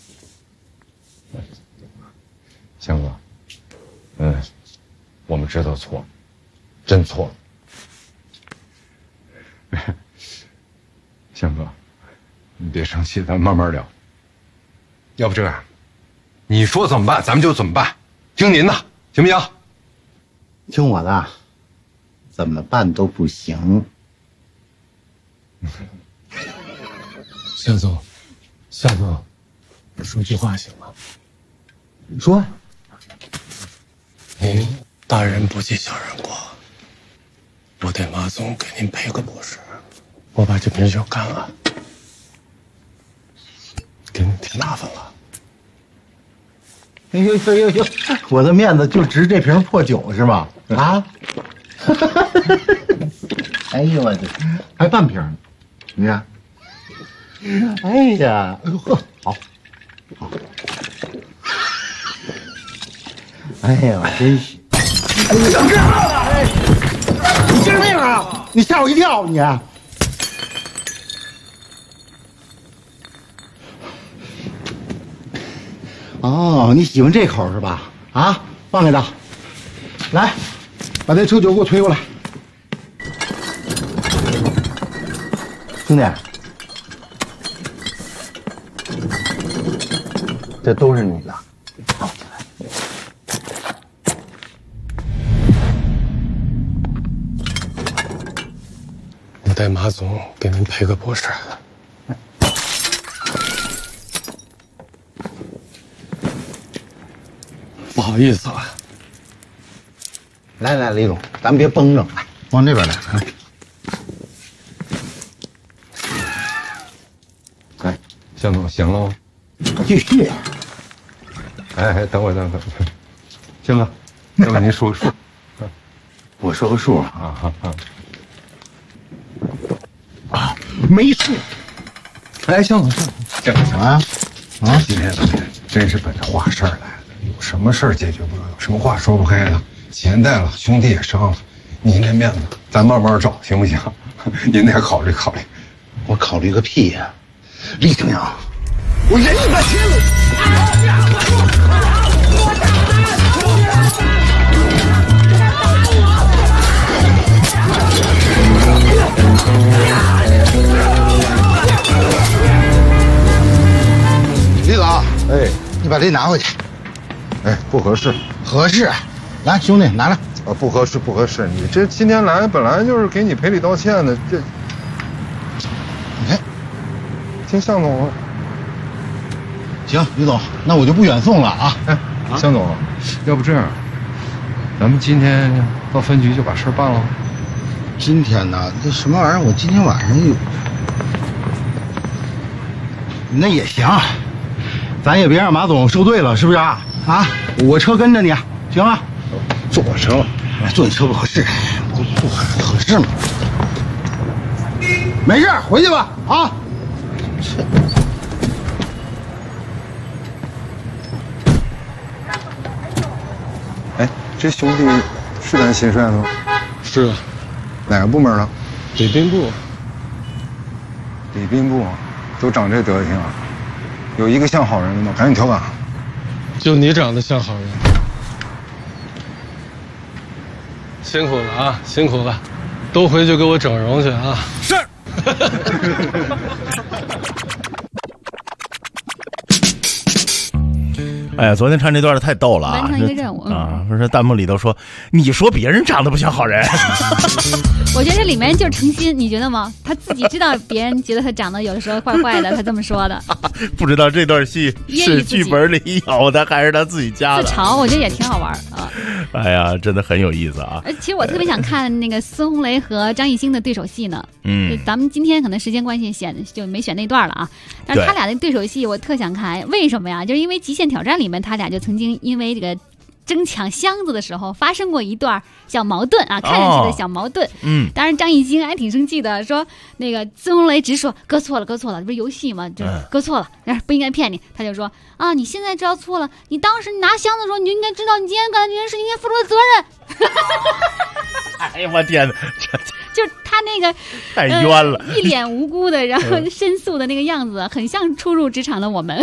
香哥，我们知道错，真错了。香哥，你别生气，咱慢慢聊。要不这样，你说怎么办，咱们就怎么办，听您的，行不行？ 听我的，怎么办都不行。 夏总，我说句话行吗？ 你说。 您大人不计小人过，我得马总给您赔个不是，我把这瓶酒干了，给您添麻烦了。 哎呦，我的面子就值这瓶破酒是吗？啊！哎呦我的，还半瓶呢，你看。哎呀，呵，好。哎呀，真是！哎呀，干啥呢？哎，你精神病啊！你吓我一跳，你！哦，你喜欢这口是吧？啊，放开他！来，把那车酒给我推过来。兄弟，这都是你的。 我带马总给您赔个不是。不好意思了。 来，李总，咱别绷着，来，往这边来。 哎，向总，行了吗？ 继续。 哎，等会，行了，要不您说个数？ 我说个数啊。没数。 哎，向总， 啊， 今天真是奔着话事儿来了。有什么事儿解决不了，有什么话说不开的，钱带了，兄弟也伤了，您这面子咱慢慢找，行不行？您得考虑考虑。 我考虑个屁呀！李景阳，我忍你半天了。李总， 哎， 你把这拿回去。 哎，不合适。 合适，来，兄弟拿来。 不合适，你这今天来本来就是给你赔礼道歉的，这， 你看， 听向总。 行，李总，那我就不远送了啊。 哎，向总，要不这样，咱们今天到分局就把事儿办了。 今天呢，这什么玩意儿？我今天晚上有，那也行，咱也别让马总受罪了，是不是啊？啊，我车跟着你，行吗？ 坐我车了， 坐你车不合适，不合适吗？没事，回去吧，啊。 哎，这兄弟是咱新帅吗？ 是啊。 哪个部门的？ 礼宾部。 礼宾部都长这德行啊？有一个像好人的吗？赶紧调岗。 就你长得像好人。辛苦了啊，辛苦了，都回去给我整容去啊！ 是。哎呀，昨天看这段太逗了啊！ 完成一个任务啊！不是弹幕里头说，你说别人长得不像好人， 我觉得这里面就是诚心，你觉得吗？他自己知道别人觉得他长得有的时候坏坏的，他这么说的。 不知道这段戏是剧本里有的还是他自己加的。 自嘲，我觉得也挺好玩啊。 哎呀，真的很有意思啊！ 其实我特别想看那个孙红雷和张艺兴的对手戏呢。咱们今天可能时间关系就没选那段了啊。但是他俩的对手戏我特想看，为什么呀？就是因为《极限挑战》里面他俩就曾经因为这个争抢箱子的时候发生过一段小矛盾啊，看上去的小矛盾。当然张艺兴还挺生气的，说那个孙红雷直说哥错了，这不是游戏吗？就是哥错了，不应该骗你。他就说啊，你现在知道错了，你当时拿箱子的时候，你就应该知道你今天干的这件事应该负出的责任。 哎呀，我天哪！ 就他那个太冤了， 一脸无辜的，然后申诉的那个样子，很像初入职场的我们。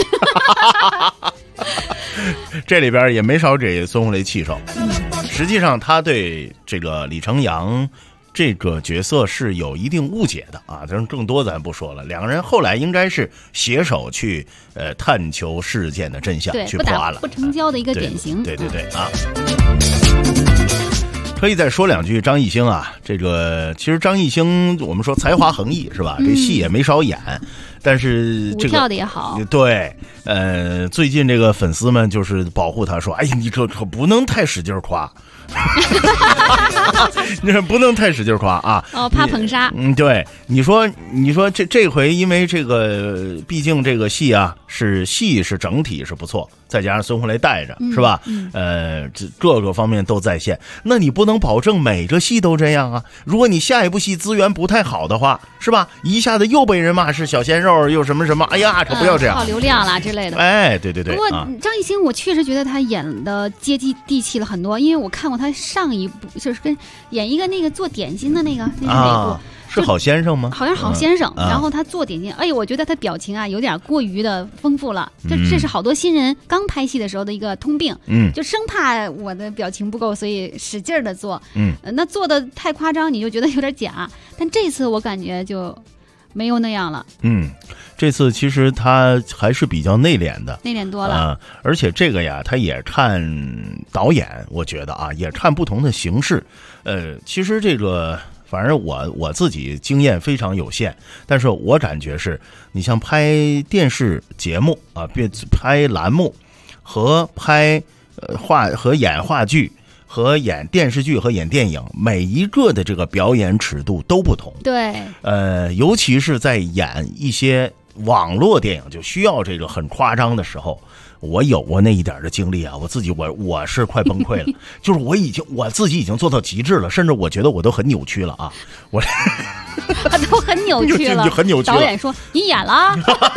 这里边也没少给孙红雷气受。实际上，他对这个李成阳这个角色是有一定误解的啊，更多咱不说了。两个人后来应该是携手去探求事件的真相，去破案了。 不成交的一个典型。 对啊。可以再说两句张艺兴啊，这个其实张艺兴我们说才华横溢是吧？这戏也没少演，但是这个跳的也好。 对，最近这个粉丝们就是保护他说，哎呀，你这可不能太使劲夸。你不能太使劲夸啊！ 怕捧杀。 对，你说这回因为这个，毕竟这个戏啊是整体是不错，再加上孙红雷带着，是吧？各个方面都在线，那你不能保证每个戏都这样啊！如果你下一部戏资源不太好的话，是吧？一下子又被人骂是小鲜肉，又什么，哎呀，可不要这样， 好流量啦之类的。 哎，对。不过张艺兴，我确实觉得他演的接地气了很多，因为我看过他上一部就是跟演一个那个做点心的那是哪部？ 是好先生吗？ 好像是好先生。然后他做点心，哎呦，我觉得他表情啊有点过于的丰富了。这是好多新人刚拍戏的时候的一个通病。就生怕我的表情不够，所以使劲的做。那做的太夸张，你就觉得有点假。但这次我感觉就没有那样了。 这次其实他还是比较内敛的， 内敛多了而且这个呀，他也看导演，我觉得啊，也看不同的形式。其实这个，反正我自己经验非常有限，但是我感觉是，你像拍电视节目啊，拍栏目和拍和演话剧。和演电视剧和演电影，每一个的这个表演尺度都不同。 对， 尤其是在演一些网络电影，就需要这个很夸张的时候，我有过那一点的经历啊，我是快崩溃了，就是我自己已经做到极致了，甚至我觉得我都很扭曲了啊，我都很扭曲了， 就很扭曲了。 导演说你演了。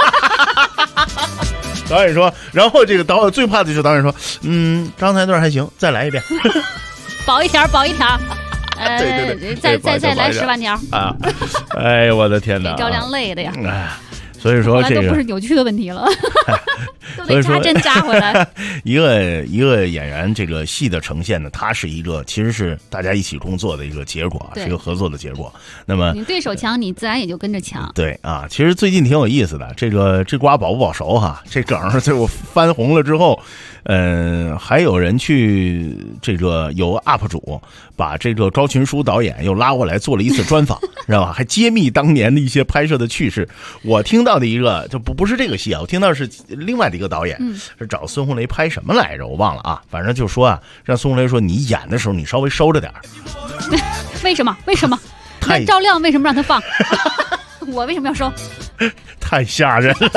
导演说，然后这个最怕的就是导演说，刚才段还行，再来一遍， 保一条， 对， 再来10万条啊！哎呦，我的天哪， 赵亮累的呀！ 所以说这个都不是扭曲的问题了，都得扎针扎回来。 一个演员这个戏的呈现呢，它是一个其实是大家一起工作的一个结果，是一个合作的结果。那么你对手强，你自然也就跟着强。 对啊，其实最近挺有意思的，这瓜保不保熟哈？这梗最后翻红了之后，还有人去这个有 UP 主把这个高群书导演又拉过来做了一次专访，知道吧？还揭秘当年的一些拍摄的趣事。我听到的一个就不是这个戏啊，我听到是另外的一个导演，是找孙红雷拍什么来着？我忘了啊，反正就说啊，让孙红雷说你演的时候你稍微收着点。 为什么？那赵亮为什么让他放？我为什么要收？ 太吓人了。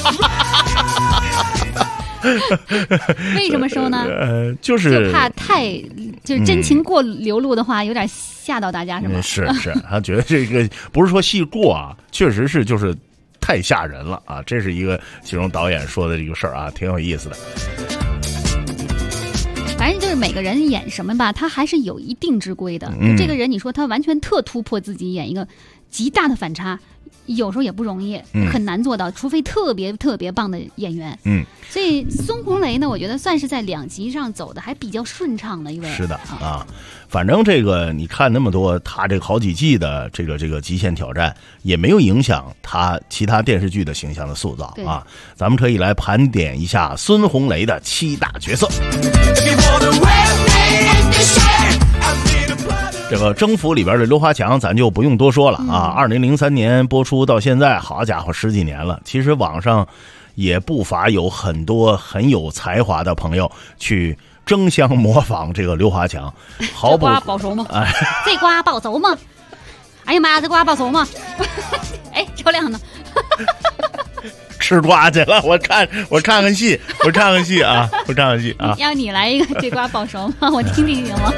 为什么收呢？ 就怕就是真情过流露的话，有点吓到大家，是吗？ 是，他觉得这个不是说戏过啊，确实是就是太吓人了啊！这是一个其中导演说的这个事儿啊，挺有意思的。 反正就是每个人演什么吧，他还是有一定之规的。这个人，你说他完全特突破自己，演一个极大的反差，有时候也不容易，很难做到，除非特别特别棒的演员。所以孙红雷呢，我觉得算是在两极上走的还比较顺畅的一位。 是的啊，反正这个你看那么多，他这好几季的这个极限挑战，也没有影响他其他电视剧的形象的塑造啊。咱们可以来盘点一下孙红雷的7大角色。这个征服里边的刘华强咱就不用多说了啊，2003年播出到现在，好家伙10几年了。其实网上也不乏有很多很有才华的朋友去争相模仿这个刘华强。 这瓜保熟吗？这瓜保熟吗？哎呀妈呀，这瓜保熟吗？哎，漂亮呢。 吃瓜去了。我看看戏，我看看戏啊。 要你来一个这瓜保熟吗？我听听行吗？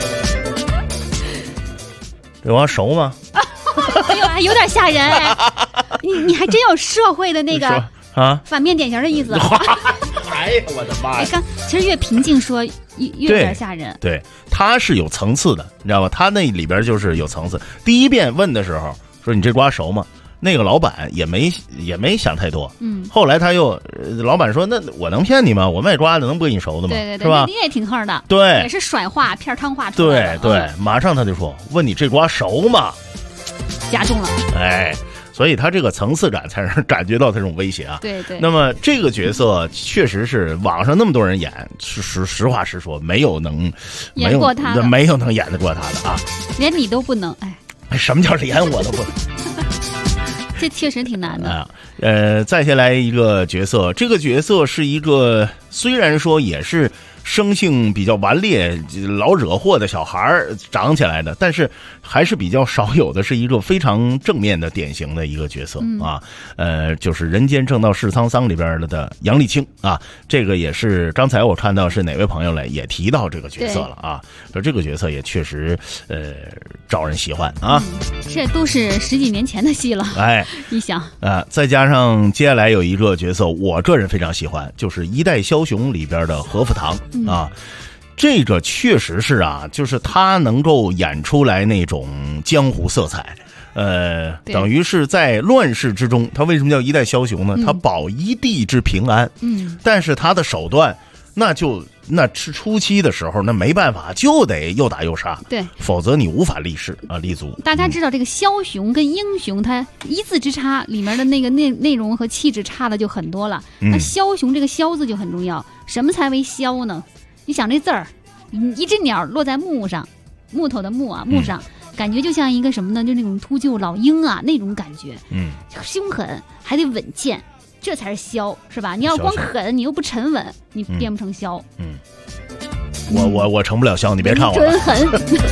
这瓜熟吗？ 哎呦，还有点吓人哎！你还真有社会的那个啊反面典型的意思。 哎呀，我的妈呀！ 其实越平静说越有点吓人。 对，它是有层次的，你知道吧？它那里边就是有层次。第一遍问的时候说你这瓜熟吗？那个老板也没想太多，后来他又老板说那我能骗你吗？我卖瓜的能不给你熟的吗？ 对， 是吧？ 你也挺横的， 对， 也是甩话片汤话出来的。 对，马上他就说问你这瓜熟吗？ 加重了， 哎，所以他这个层次感才让人感觉到这种威胁啊。 对。 那么这个角色确实是网上那么多人演，实话实说，没有能演得过他的啊， 连你都不能。哎， 什么叫连我都不能？ 这确实挺难的啊。 再下来一个角色，这个角色是一个虽然说也是生性比较顽劣、老惹祸的小孩长起来的，但是还是比较少有的，是一个非常正面的典型的一个角色啊。就是《人间正道是沧桑》里边的杨丽青啊，这个也是刚才我看到是哪位朋友来也提到这个角色了啊，说这个角色也确实招人喜欢啊。 这都是10几年前的戏了， 哎， 你想再加上接下来有一个角色，我个人非常喜欢，就是《一代枭雄》里边的何福堂啊。这个确实是啊，就是他能够演出来那种江湖色彩，等于是在乱世之中，他为什么叫一代枭雄呢？他保一地之平安，但是他的手段，那是初期的时候，那没办法，就得又打又杀， 对， 否则你无法立足。 大家知道这个枭雄跟英雄，它一字之差，里面的那个内容和气质差的就很多了。那枭雄这个枭字就很重要，什么才为枭呢？你想这字儿，一只鸟落在木上，木头的木啊，木上，感觉就像一个什么呢？就那种秃鹫老鹰啊，那种感觉，凶狠还得稳健，这才是枭，是吧？你要光狠，你又不沉稳，你变不成枭。 我成不了枭，你别看我了。 真狠。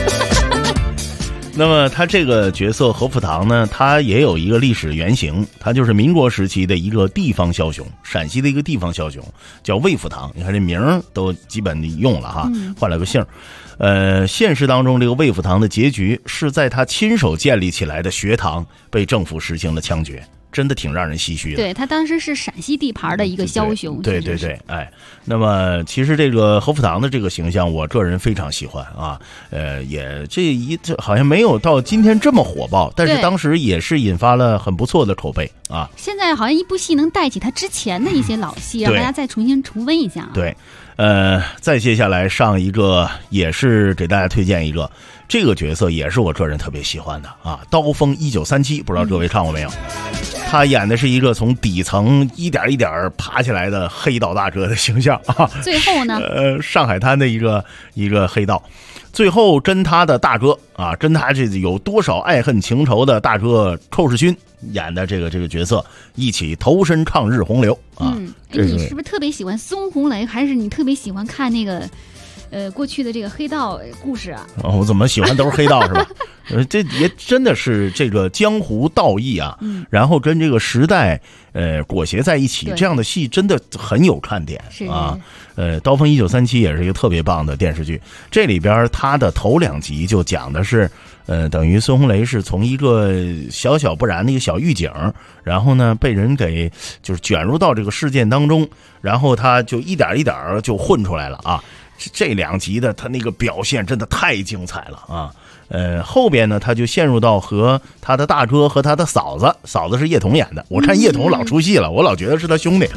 那么他这个角色何福堂呢，他也有一个历史原型，他就是民国时期的一个地方枭雄，陕西的一个地方枭雄，叫魏福堂。你看这名都基本用了哈，换了个姓。现实当中这个魏福堂的结局是在他亲手建立起来的学堂被政府实行了枪决。真的挺让人唏嘘的。 对，他当时是陕西地盘的一个枭雄。 对，哎，那么其实这个何福堂的这个形象，我个人非常喜欢啊。也这好像没有到今天这么火爆，但是当时也是引发了很不错的口碑啊。 现在好像一部戏能带起他之前的一些老戏，让大家再重新重温一下。 对，再接下来上一个也是给大家推荐一个。这个角色也是我个人特别喜欢的啊，刀锋1937，不知道各位看过没有？他演的是一个从底层一点一点爬起来的黑道大哥的形象啊。 最后呢， 上海滩的一个黑道，最后跟他的大哥啊，跟他这有多少爱恨情仇的大哥寇世勋演的这个角色，一起投身抗日洪流啊。 你是不是特别喜欢孙红雷，还是你特别喜欢看那个？过去的这个黑道故事啊， 我怎么喜欢都是黑道是吧？这也真的是这个江湖道义啊，然后跟这个时代裹挟在一起，这样的戏真的很有看点啊。刀锋1937也是一个特别棒的电视剧，这里边它的头2集就讲的是，等于孙红雷是从一个小小不然的一个小狱警，然后呢被人给就是卷入到这个事件当中，然后他就一点一点就混出来了啊。这2集的他那个表现真的太精彩了啊！后边呢他就陷入到和他的大哥和他的嫂子是叶童演的，我看叶童老出戏了，我老觉得是他兄弟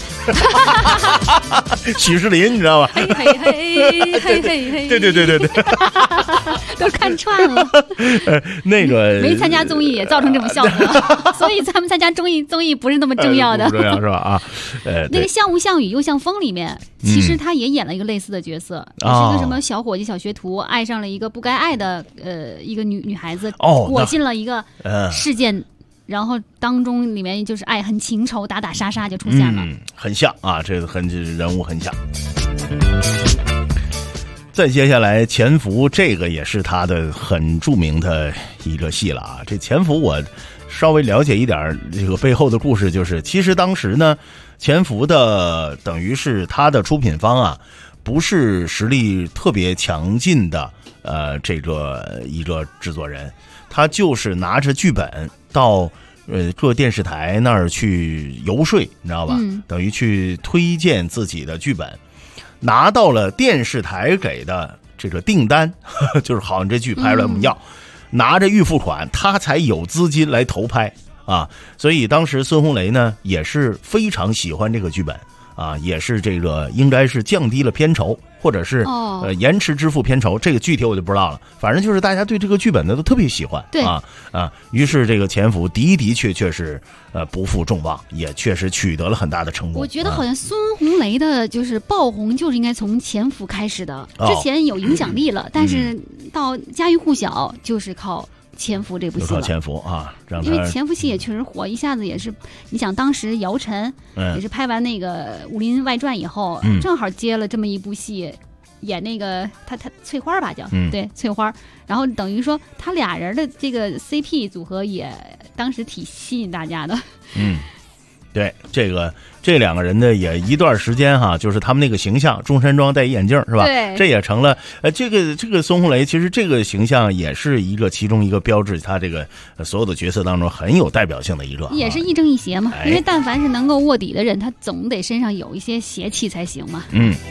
许世林，你知道吧？ 嘿， 对， 都看串了。 那个没参加综艺也造成这种效果，所以咱们参加综艺不是那么重要的， 不重要是吧？啊， 那个像雾像雨又像风里面，其实他也演了一个类似的角色，也是一个什么小伙计、小学徒，爱上了一个不该爱的一个女孩子，裹进了一个事件。然后当中里面就是爱恨情仇，打打杀杀就出现了， 很像啊，这个人物很像。再接下来《潜伏》，这个也是他的很著名的一个戏了啊。这《潜伏》我稍微了解一点这个背后的故事，就是其实当时呢，潜伏的等于是他的出品方啊，不是实力特别强劲的这个一个制作人，他就是拿着剧本到各电视台那儿去游说，你知道吧？等于去推荐自己的剧本，拿到了电视台给的这个订单，就是好像这剧拍出来我们要。拿着预付款，他才有资金来投拍啊！所以当时孙红雷呢也是非常喜欢这个剧本啊，也是这个应该是降低了片酬，或者是延迟支付片酬，这个具体我就不知道了。反正就是大家对这个剧本呢都特别喜欢，对于是这个潜伏的确是不负众望，也确实取得了很大的成功。 我觉得好像孙红雷的就是爆红就是应该从潜伏开始的，之前有影响力了，但是到家喻户晓就是靠潜伏这部戏了。 靠潜伏啊， 因为潜伏戏也确实火，一下子也是，你想当时姚晨也是拍完那个《武林外传》以后，正好接了这么一部戏，演那个他翠花吧叫，对翠花，然后等于说他俩人的这个 CP 组合也当时挺吸引大家的。 对，这两个人呢也一段时间哈，就是他们那个形象，中山装戴眼镜是吧？对，这也成了这个孙红雷其实这个形象也是其中一个标志，他这个所有的角色当中很有代表性的一个， 也是亦正亦邪嘛。因为但凡是能够卧底的人，他总得身上有一些邪气才行嘛。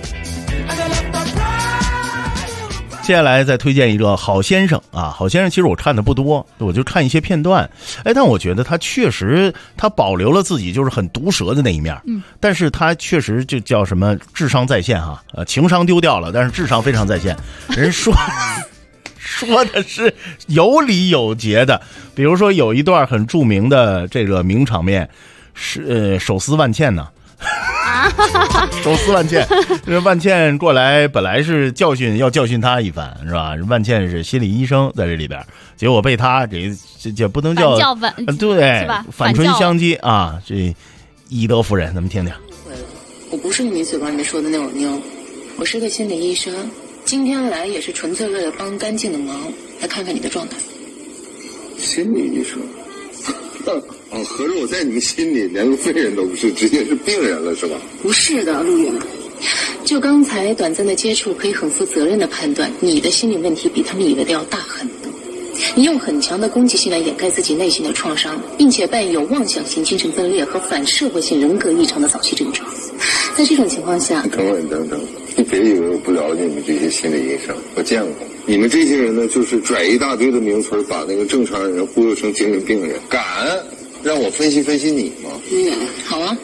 接下来再推荐一个好先生啊，好先生其实我看的不多，我就看一些片段，但我觉得他确实他保留了自己就是很毒舌的那一面，但是他确实就叫什么智商在线哈，情商丢掉了，但是智商非常在线，人说的是有理有节的，比如说有一段很著名的这个名场面是手撕万茜呢。手撕万茜，万茜过来本来是要教训他一番是吧？万茜是心理医生在这里边，结果被他这不能叫对反唇相讥啊！这伊德夫人，咱们听听。 我不是你嘴巴里面说的那种妞，我是个心理医生，今天来也是纯粹为了帮干净的忙，来看看你的状态。 心理医生。合着我在你们心里连个废人都不是，直接是病人了是吧？ 不是的，陆远，就刚才短暂的接触，可以很负责任的判断，你的心理问题比他们以为的要大很多。你用很强的攻击性来掩盖自己内心的创伤，并且伴有妄想型精神分裂和反社会性人格异常的早期症状。在这种情况下， 等，你别以为我不了解你们这些心理医生，我见过。你们这些人呢，就是拽一大堆的名词，把那个正常人忽悠成精神病人。敢让我分析分析你吗？ 好啊。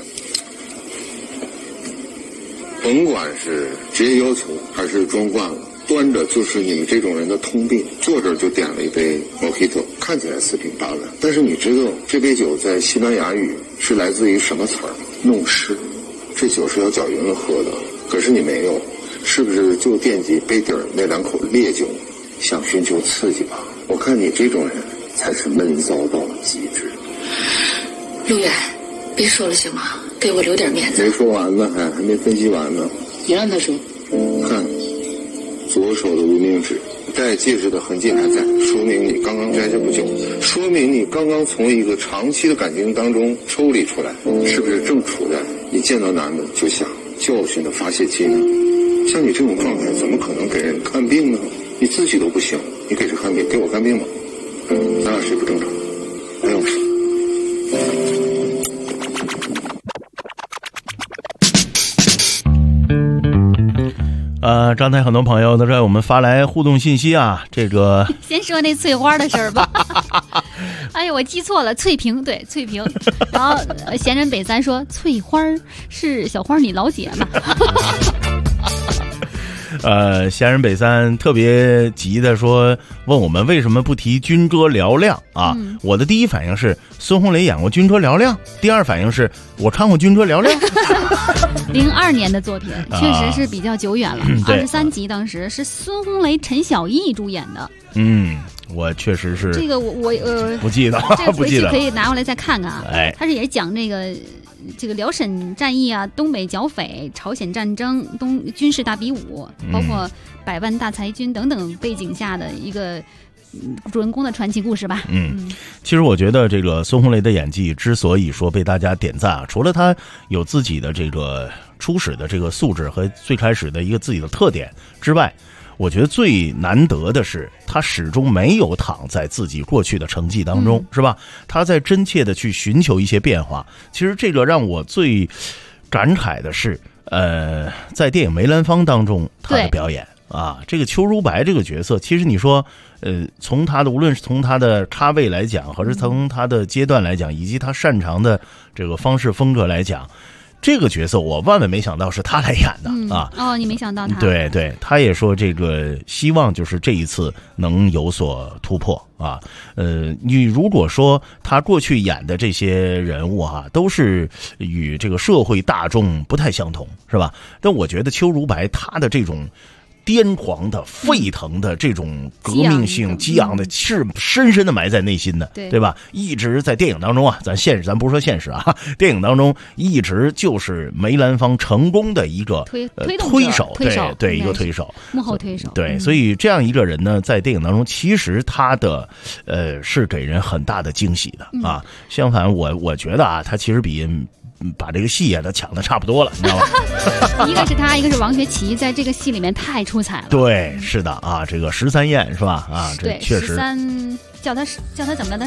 甭管是职业要求还是装惯了，端着就是你们这种人的通病。坐这儿就点了一杯 Mojito， 看起来四平八稳，但是你知道这杯酒在西班牙语是来自于什么词儿？弄湿。这酒是要搅匀了喝的，可是你没有，是不是就惦记杯底儿那两口烈酒，想寻求刺激吧？我看你这种人才是闷骚到了极致。 陆远，别说了行吗？给我留点面子。 没说完呢，还没分析完呢。 你让他说。 看，左手的无名指，戴戒指的痕迹还在，说明你刚刚摘下不久，说明你刚刚从一个长期的感情当中抽离出来，是不是正处在你见到男的就想教训的发泄期呢？像你这种状态，怎么可能给人看病呢？你自己都不行，你给谁看病？给我看病吗？咱俩谁不正常？没有事。 刚才很多朋友都在我们发来互动信息啊，这个先说那翠花的事儿吧。哎呀，我记错了，翠萍，对，翠萍。然后闲人北三说翠花是小花你老姐嘛。 闲人北三特别急的说，问我们为什么不提军歌嘹亮啊？我的第一反应是孙红雷演过军歌嘹亮，第二反应是我看过军歌嘹亮。 02年的作品，确实是比较久远了。23集当时是孙红雷、陈小艺主演的。 我确实是这个我不记得， 这个回去可以拿回来再看看啊。他是也讲这个辽沈战役啊、东北剿匪、朝鲜战争、军事大比武，包括百万大裁军等等背景下的一个主人公的传奇故事吧。 其实我觉得这个孙红雷的演技之所以说被大家点赞啊，除了他有自己的这个初始的这个素质和最开始的一个自己的特点之外，我觉得最难得的是他始终没有躺在自己过去的成绩当中，是吧？他在真切的去寻求一些变化。其实这个让我最感慨的是在电影梅兰芳当中他的表演啊，这个邱如白这个角色，其实你说从他的无论是从他的咖位来讲，还是从他的阶段来讲，以及他擅长的这个方式风格来讲，这个角色我万万没想到是他来演的啊！ 哦，你没想到他？ 对对，他也说这个希望就是这一次能有所突破啊。你如果说他过去演的这些人物哈，都是与这个社会大众不太相同，是吧？但我觉得邱如白他的这种癫狂的、沸腾的这种革命性、激昂的，是深深的埋在内心的，对吧？一直在电影当中啊，咱不是说现实啊，电影当中一直就是梅兰芳成功的一个推手，对，一个推手， 幕后推手。 对，所以这样一个人呢，在电影当中，其实他的是给人很大的惊喜的啊。相反，我觉得啊，他其实把这个戏演的抢的差不多了，你知道吗？ 一个是他，一个是王学圻，在这个戏里面太出彩了。 对，是的啊，这个13燕是吧？啊，这确实 13叫他怎么来的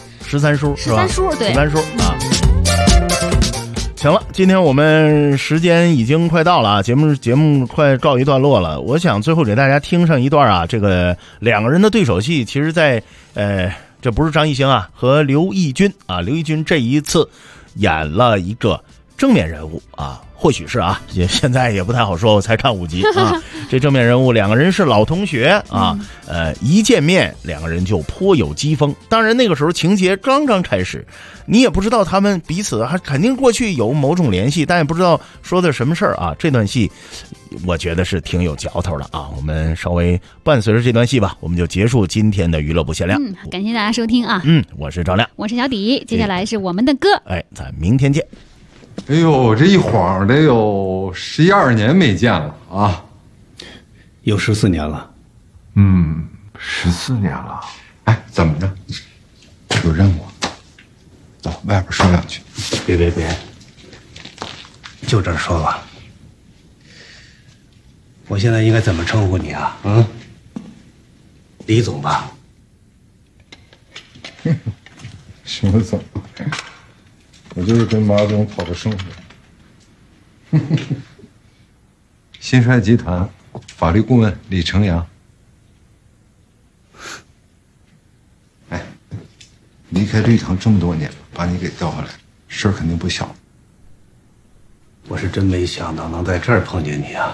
13叔是吧 ？13叔对 ，13叔啊。行了，今天我们时间已经快到了啊，节目快告一段落了。我想最后给大家听上一段啊，这个两个人的对手戏，其实在这不是张艺兴啊和刘奕君啊，刘奕君这一次演了一个正面人物啊，或许是啊，现在也不太好说，我才看5集啊。这正面人物两个人是老同学啊，一见面两个人就颇有激风。当然那个时候情节刚刚开始，你也不知道他们彼此还肯定过去有某种联系，但也不知道说的什么事儿啊。这段戏我觉得是挺有嚼头的啊。我们稍微伴随着这段戏吧，我们就结束今天的娱乐不限量。 感谢大家收听啊。 我是赵亮， 我是小迪，接下来是我们的歌。 咱明天见。 哎呦，这一晃得有11、12年没见了啊！ 有14年了。 14年了。哎，怎么着？有任务，走，外边说两句。 别，就这儿说吧。我现在应该怎么称呼你啊？李总吧。 什么总？我就是跟马总讨个生活。新衰集团法律顾问李成阳。哎，离开绿堂这么多年了，把你给调回来，事儿肯定不小。 我是真没想到能在这儿碰见你啊。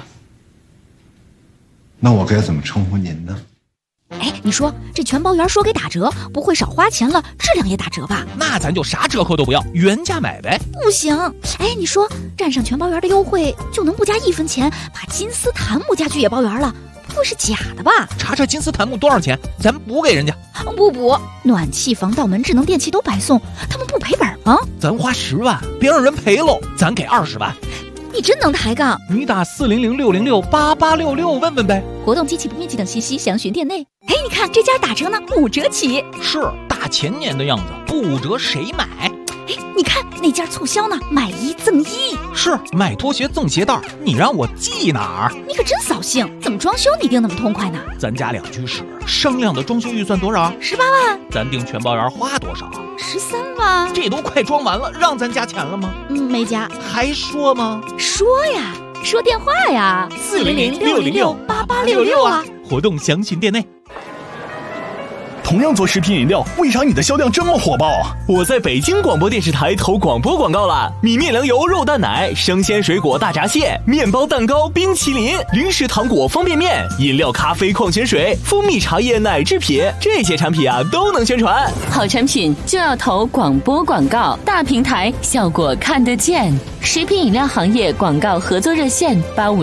那我该怎么称呼您呢？ 哎，你说这全包圆说给打折，不会少花钱了，质量也打折吧？ 那咱就啥折扣都不要，原价买呗。 不行，哎，你说占上全包圆的优惠，就能不加1分钱把金丝檀木家具也包圆了？不会是假的吧？ 查查金丝檀木多少钱，咱补给人家。 不补，暖气、防盗门、智能电器都白送，他们不赔本吗？ 咱花10万，别让人赔喽，咱给20万。 你真能抬杠！ 你打400-606-8866问问呗。 活动、机器不面积等信息详询店内。哎，你看这家打折呢，5折起。 是大前年的样子，不折谁买？ 哎，你看那家促销呢，买1赠1。 是买拖鞋赠鞋带，你让我记哪儿？ 你可真扫兴！怎么装修你定那么痛快呢？ 咱家2居室，商量的装修预算多少 ？18万。 咱订全包圆花多少 ？13万。 这都快装完了，让咱加钱了吗？ 没加。 还说吗？ 说呀，说电话呀，400-606-8866啊。 活动详询店内。 同样做食品饮料，为啥你的销量这么火爆？我在北京广播电视台投广播广告了，米面粮油肉蛋奶、生鲜水果大闸蟹、面包蛋糕、冰淇淋、零食糖果方便面、饮料咖啡矿泉水、蜂蜜茶叶奶制品，这些产品啊都能宣传。 好产品就要投广播广告，大平台效果看得见。食品饮料行业广告合作热线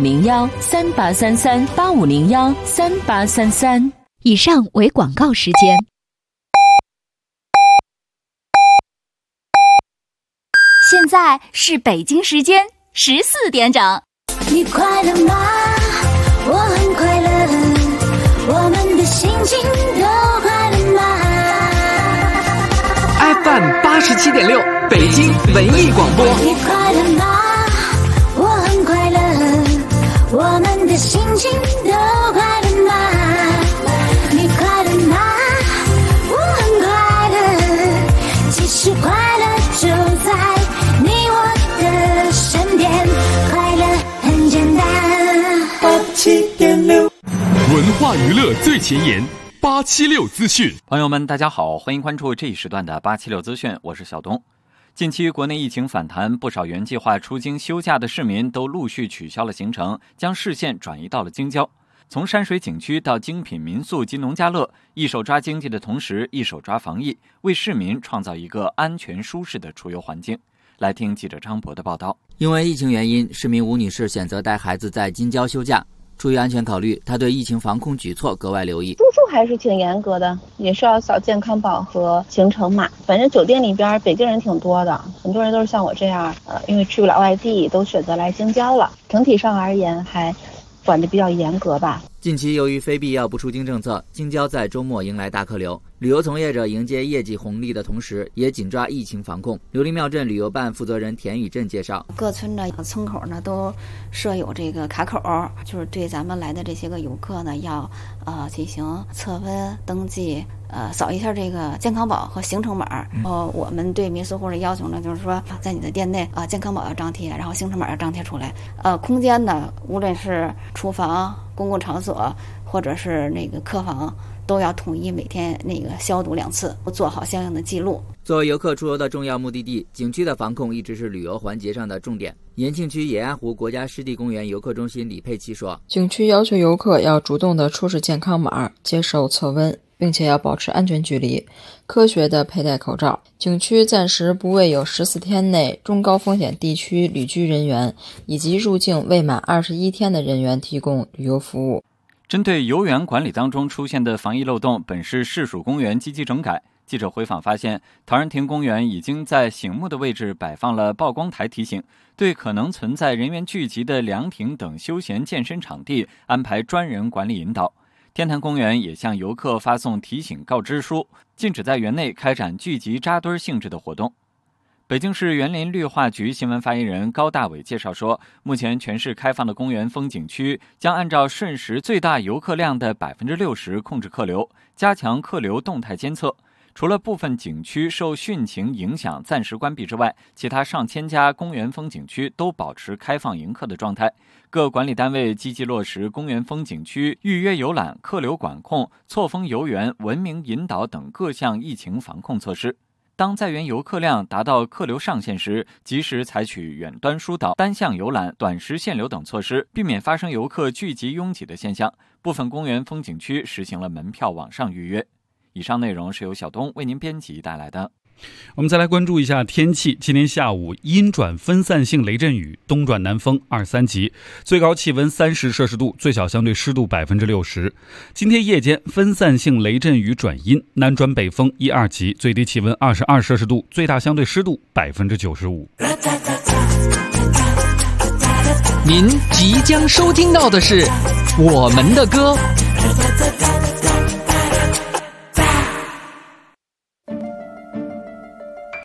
8501-3833-8501-3833。 以上为广告时间。 现在是北京时间14点整。 你快乐吗？我很快乐，我们的心情都快乐。 87.6，北京文艺广播。 你快乐吗？我很快乐，我们的心情都快乐吗？你快乐吗？我很快乐，其实快乐就在你我的身边，快乐很简单。87.6， 文化娱乐最前沿，876资讯。 朋友们大家好，欢迎关注这一时段的876资讯，我是小东。近期国内疫情反弹，不少原计划出京休假的市民都陆续取消了行程，将视线转移到了京郊。从山水景区到精品民宿及农家乐，一手抓经济的同时一手抓防疫，为市民创造一个安全舒适的出游环境。来听记者张博的报道。 因为疫情原因，市民吴女士选择带孩子在京郊休假。出于安全考虑，她对疫情防控举措格外留意。 住宿还是挺严格的，也是要扫健康宝和行程码。反正酒店里边北京人挺多的，很多人都是像我这样，因为去不了外地，都选择来京郊了。整体上而言，还管得比较严格吧。 近期由于非必要不出京政策，京郊在周末迎来大客流。旅游从业者迎接业绩红利的同时，也紧抓疫情防控。琉璃庙镇旅游办负责人田宇镇介绍， 各村的村口呢都设有这个卡口，就是对咱们来的这些个游客呢要进行测温登记，扫一下这个健康宝和行程码。我们对民宿户的要求呢，就是说在你的店内健康宝要张贴，然后行程码要张贴出来。空间呢，无论是厨房、公共场所或者是那个客房，都要统一每天那个消毒2次，做好相应的记录。 作为游客出游的重要目的地，景区的防控一直是旅游环节上的重点。延庆区野鸭湖国家湿地公园游客中心李佩琪说， 景区要求游客要主动的出示健康码，接受测温，并且要保持安全距离，科学的佩戴口罩。景区暂时不为有14天内中高风险地区旅居人员以及入境未满21天的人员提供旅游服务。 针对游园管理当中出现的防疫漏洞，本市市属公园积极整改。记者回访发现，陶然亭公园已经在醒目的位置摆放了曝光台提醒，对可能存在人员聚集的凉亭等休闲健身场地安排专人管理引导。天坛公园也向游客发送提醒告知书，禁止在园内开展聚集扎堆性质的活动。北京市园林绿化局新闻发言人高大伟介绍说，目前全市开放的公园风景区将按照瞬时最大游客量的60%控制客流，加强客流动态监测。除了部分景区受汛情影响暂时关闭之外，其他上千家公园风景区都保持开放迎客的状态。各管理单位积极落实公园风景区预约游览、客流管控、错峰游园、文明引导等各项疫情防控措施。当在园游客量达到客流上限时，及时采取远端疏导、单向游览、短时限流等措施，避免发生游客聚集拥挤的现象。部分公园风景区实行了门票网上预约。以上内容是由小东为您编辑带来的。 我们再来关注一下天气。今天下午阴转分散性雷阵雨，东转南风2、3级，最高气温30摄氏度，最小相对湿度60%。今天夜间分散性雷阵雨转阴，南转北风1、2级，最低气温22摄氏度，最大相对湿度95%。 您即将收听到的是我们的歌。